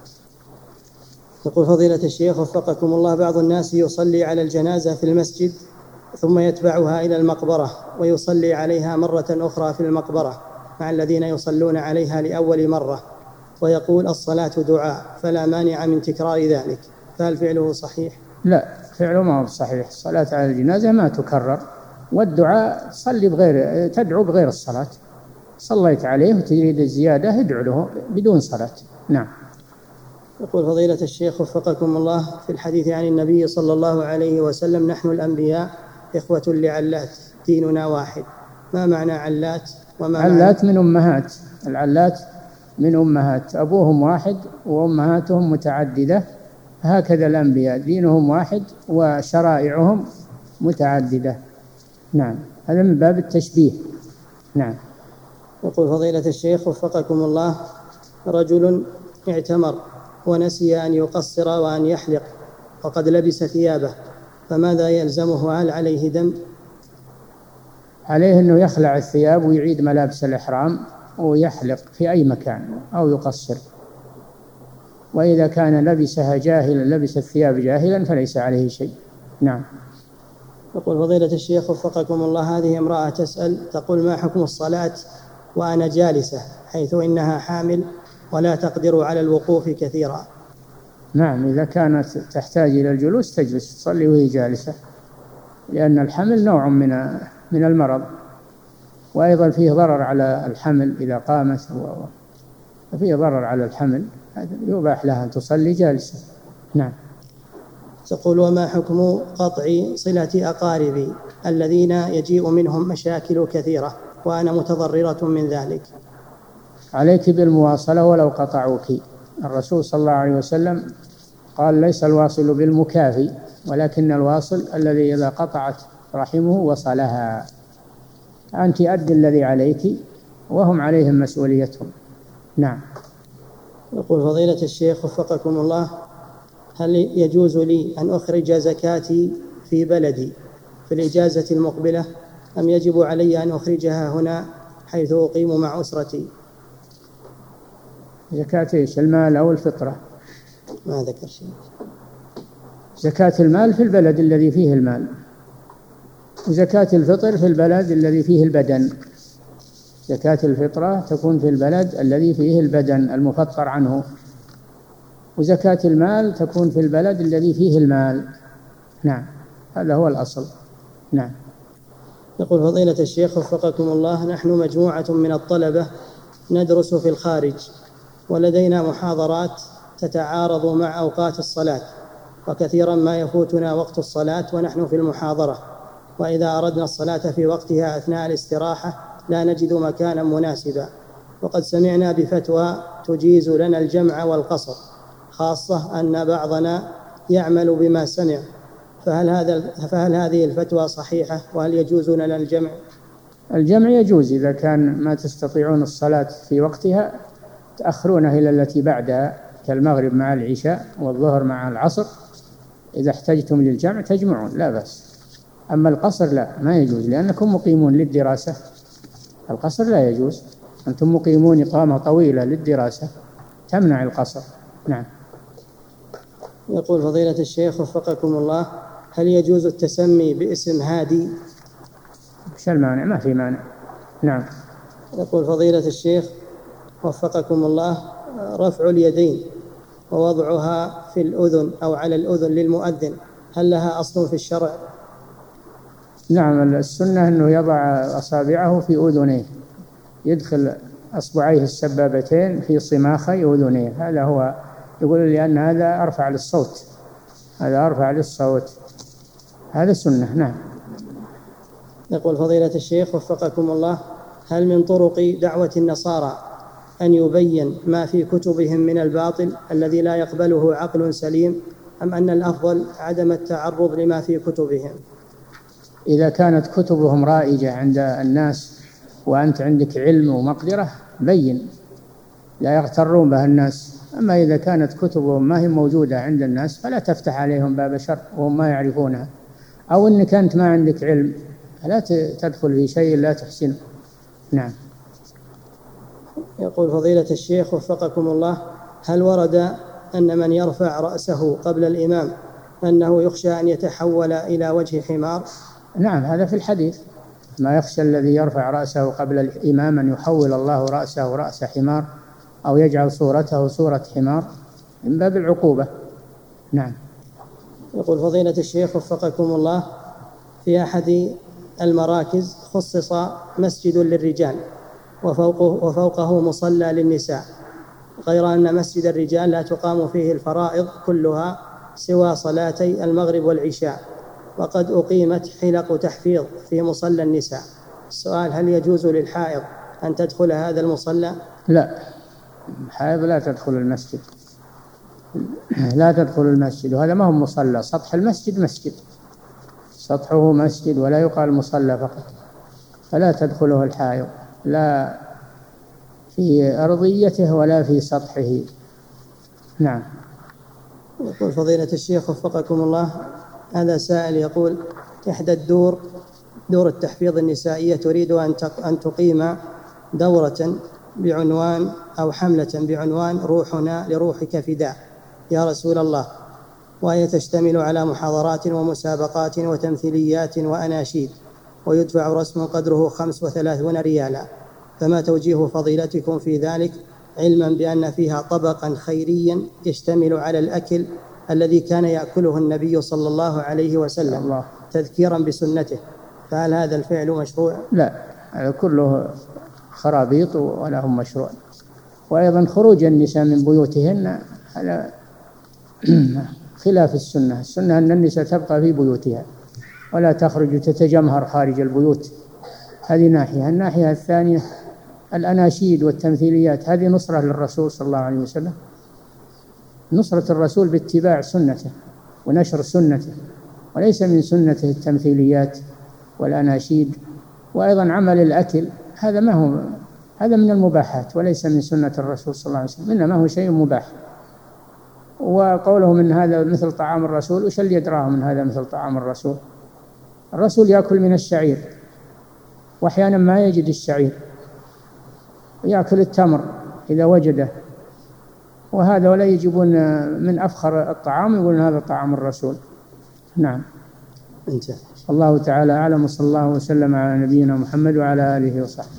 يقول فضيلة الشيخ وفقكم الله: بعض الناس يصلي على الجنازة في المسجد ثم يتبعها إلى المقبرة ويصلي عليها مرة أخرى في المقبرة مع الذين يصلون عليها لأول مرة، ويقول الصلاة دعاء فلا مانع من تكرار ذلك، فهل فعله صحيح؟ لا، فعله ما هو صحيح. الصلاة على الجنازة ما تكرر، والدعاء صلي بغير تدعو بغير الصلاة. صليت عليه وتريد الزيادة ادعو له بدون صلاة. نعم. يقول فضيلة الشيخ وفقكم الله: في الحديث عن النبي صلى الله عليه وسلم: نحن الأنبياء إخوة لعلات ديننا واحد، ما معنى علات؟ وما علات من أمهات، العلات من أمهات، أبوهم واحد وأمهاتهم متعددة، هكذا الأنبياء دينهم واحد وشرائعهم متعددة. نعم، هذا من باب التشبيه. نعم. يقول فضيلة الشيخ وفقكم الله: رجل اعتمر ونسي أن يقصر وأن يحلق وقد لبس ثيابه، فماذا يلزمه؟ هل عليه دم؟ عليه أنه يخلع الثياب ويعيد ملابس الإحرام ويحلق في أي مكان أو يقصر، وإذا كان لبسها جاهلا لبس الثياب جاهلا فليس عليه شيء. نعم. يقول فضيلة الشيخ وفقكم الله: هذه امرأة تسأل تقول: ما حكم الصلاة وأنا جالسة حيث إنها حامل ولا تقدر على الوقوف كثيرا؟ نعم، إذا كانت تحتاج إلى الجلوس تجلس تصلي وهي جالسة، لأن الحمل نوع من من المرض، وأيضا فيه ضرر على الحمل إذا قامت، فيه ضرر على الحمل، يباح لها أن تصلي جالسة. نعم. تقول: وما حكم قطع صلة أقاربي الذين يجيء منهم مشاكل كثيرة وأنا متضررة من ذلك؟ عليك بالمواصلة ولو قطعوك. الرسول صلى الله عليه وسلم قال: ليس الواصل بالمكافي ولكن الواصل الذي إذا قطعت رحمه وصلها. أنت أدي الذي عليك وهم عليهم مسؤوليتهم. نعم. يقول فضيلة الشيخ وفقكم الله: هل يجوز لي أن أخرج زكاتي في بلدي في الإجازة المقبلة أم يجب علي أن أخرجها هنا حيث أقيم مع أسرتي؟ زكاة إيش؟ المال أو الفطرة؟ ما ذكر شيء. زكاة المال في البلد الذي فيه المال، وزكاة الفطر في البلد الذي فيه البدن. زكاة الفطرة تكون في البلد الذي فيه البدن المفطر عنه، وزكاة المال تكون في البلد الذي فيه المال. نعم، هذا هو الأصل. نعم. يقول فضيلة الشيخ وفقكم الله: نحن مجموعة من الطلبة ندرس في الخارج، ولدينا محاضرات تتعارض مع أوقات الصلاة، وكثيرا ما يفوتنا وقت الصلاة ونحن في المحاضرة، وإذا أردنا الصلاة في وقتها أثناء الاستراحة لا نجد مكانا مناسبا، وقد سمعنا بفتوى تجيز لنا الجمع والقصر، خاصة أن بعضنا يعمل بما سمع، فهل, هذا فهل هذه الفتوى صحيحة؟ وهل يجوز لنا الجمع؟ الجمع يجوز إذا كان ما تستطيعون الصلاة في وقتها تأخرونها إلى التي بعدها، كالمغرب مع العشاء والظهر مع العصر. إذا احتجتم للجمع تجمعون لا بأس. أما القصر لا، ما يجوز، لأنكم مقيمون للدراسة. القصر لا يجوز، أنتم مقيمون إقامة طويلة للدراسة تمنع القصر. نعم. يقول فضيلة الشيخ وفقكم الله: هل يجوز التسمي باسم هادي؟ ايش المانع؟ ما في مانع. نعم. يقول فضيلة الشيخ وفقكم الله: رفع اليدين ووضعها في الأذن أو على الأذن للمؤذن، هل لها أصل في الشرع؟ نعم، السنة أنه يضع أصابعه في أذنيه، يدخل أصبعيه السبابتين في صماخي أذنيه، هذا هو، يقول لأن هذا أرفع للصوت. هذا أرفع للصوت، هذا سنة. نعم. يقول فضيلة الشيخ وفقكم الله: هل من طرق دعوة النصارى أن يبين ما في كتبهم من الباطل الذي لا يقبله عقل سليم، أم أن الأفضل عدم التعرض لما في كتبهم؟ إذا كانت كتبهم رائجة عند الناس وأنت عندك علم ومقدرة بين، لا يغترون بها الناس. أما إذا كانت كتبهم ما هي موجودة عند الناس فلا تفتح عليهم باب شر وهم ما يعرفونها، أو أنك أنت ما عندك علم لا تدخل في شيء لا تحسنه. نعم. يقول فضيلة الشيخ وفقكم الله: هل ورد أن من يرفع رأسه قبل الإمام أنه يخشى أن يتحول إلى وجه حمار؟ نعم، هذا في الحديث: ما يخشى الذي يرفع رأسه قبل الإمام أن يحول الله رأسه رأس حمار أو يجعل صورته صورة حمار، من باب العقوبة. نعم. يقول فضيلة الشيخ وفقكم الله: في أحد المراكز خصص مسجد للرجال وفوقه, وفوقه مصلى للنساء، غير أن مسجد الرجال لا تقام فيه الفرائض كلها سوى صلاتي المغرب والعشاء، وقد أقيمت حلق تحفيظ في مصلى النساء. السؤال: هل يجوز للحائض أن تدخل هذا المصلى؟ لا، الحائض لا تدخل المسجد، لا تدخل المسجد، وهذا ما هو مصلى. سطح المسجد مسجد، سطحه مسجد ولا يقال مصلى فقط، فلا تدخله الحائض، لا في أرضيته ولا في سطحه. نعم. يقول فضيلة الشيخ وفقكم الله: هذا سائل يقول: إحدى الدور دور التحفيظ النسائية تريد أن تقيم دورة بعنوان أو حملة بعنوان روحنا لروحك فداء يا رسول الله، وهي تشتمل على محاضرات ومسابقات وتمثيليات وأناشيد، ويدفع رسم قدره خمس وثلاثون ريالا، فما توجيه فضيلتكم في ذلك، علما بأن فيها طبقا خيريا يشتمل على الأكل الذي كان يأكله النبي صلى الله عليه وسلم الله. تذكيرا بسنته، فهل هذا الفعل مشروع؟ لا، هذا كله خرابيط ولا هم مشروع. وأيضا خروج النساء من بيوتهن على خلاف السنة. السنة أن النساء تبقى في بيوتها ولا تخرج تتجمهر خارج البيوت، هذه ناحية. الناحية الثانية الأناشيد والتمثيليات، هذه نصرة للرسول صلى الله عليه وسلم، نصرة الرسول باتباع سنته ونشر سنته، وليس من سنته التمثيليات والأناشيد. وأيضا عمل الأكل هذا ما هو، هذا من المباحات وليس من سنة الرسول صلى الله عليه وسلم، إنما هو شيء مباح. وقوله من هذا مثل طعام الرسول، وش اللي يدراه من هذا مثل طعام الرسول؟ الرسول يأكل من الشعير وأحيانا ما يجد الشعير، يأكل التمر إذا وجده، وهذا ولا يجيبون من أفخر الطعام يقولون هذا طعام الرسول. نعم. انتهى. الله تعالى أعلم، صلى الله وسلم على نبينا محمد وعلى آله وصحبه.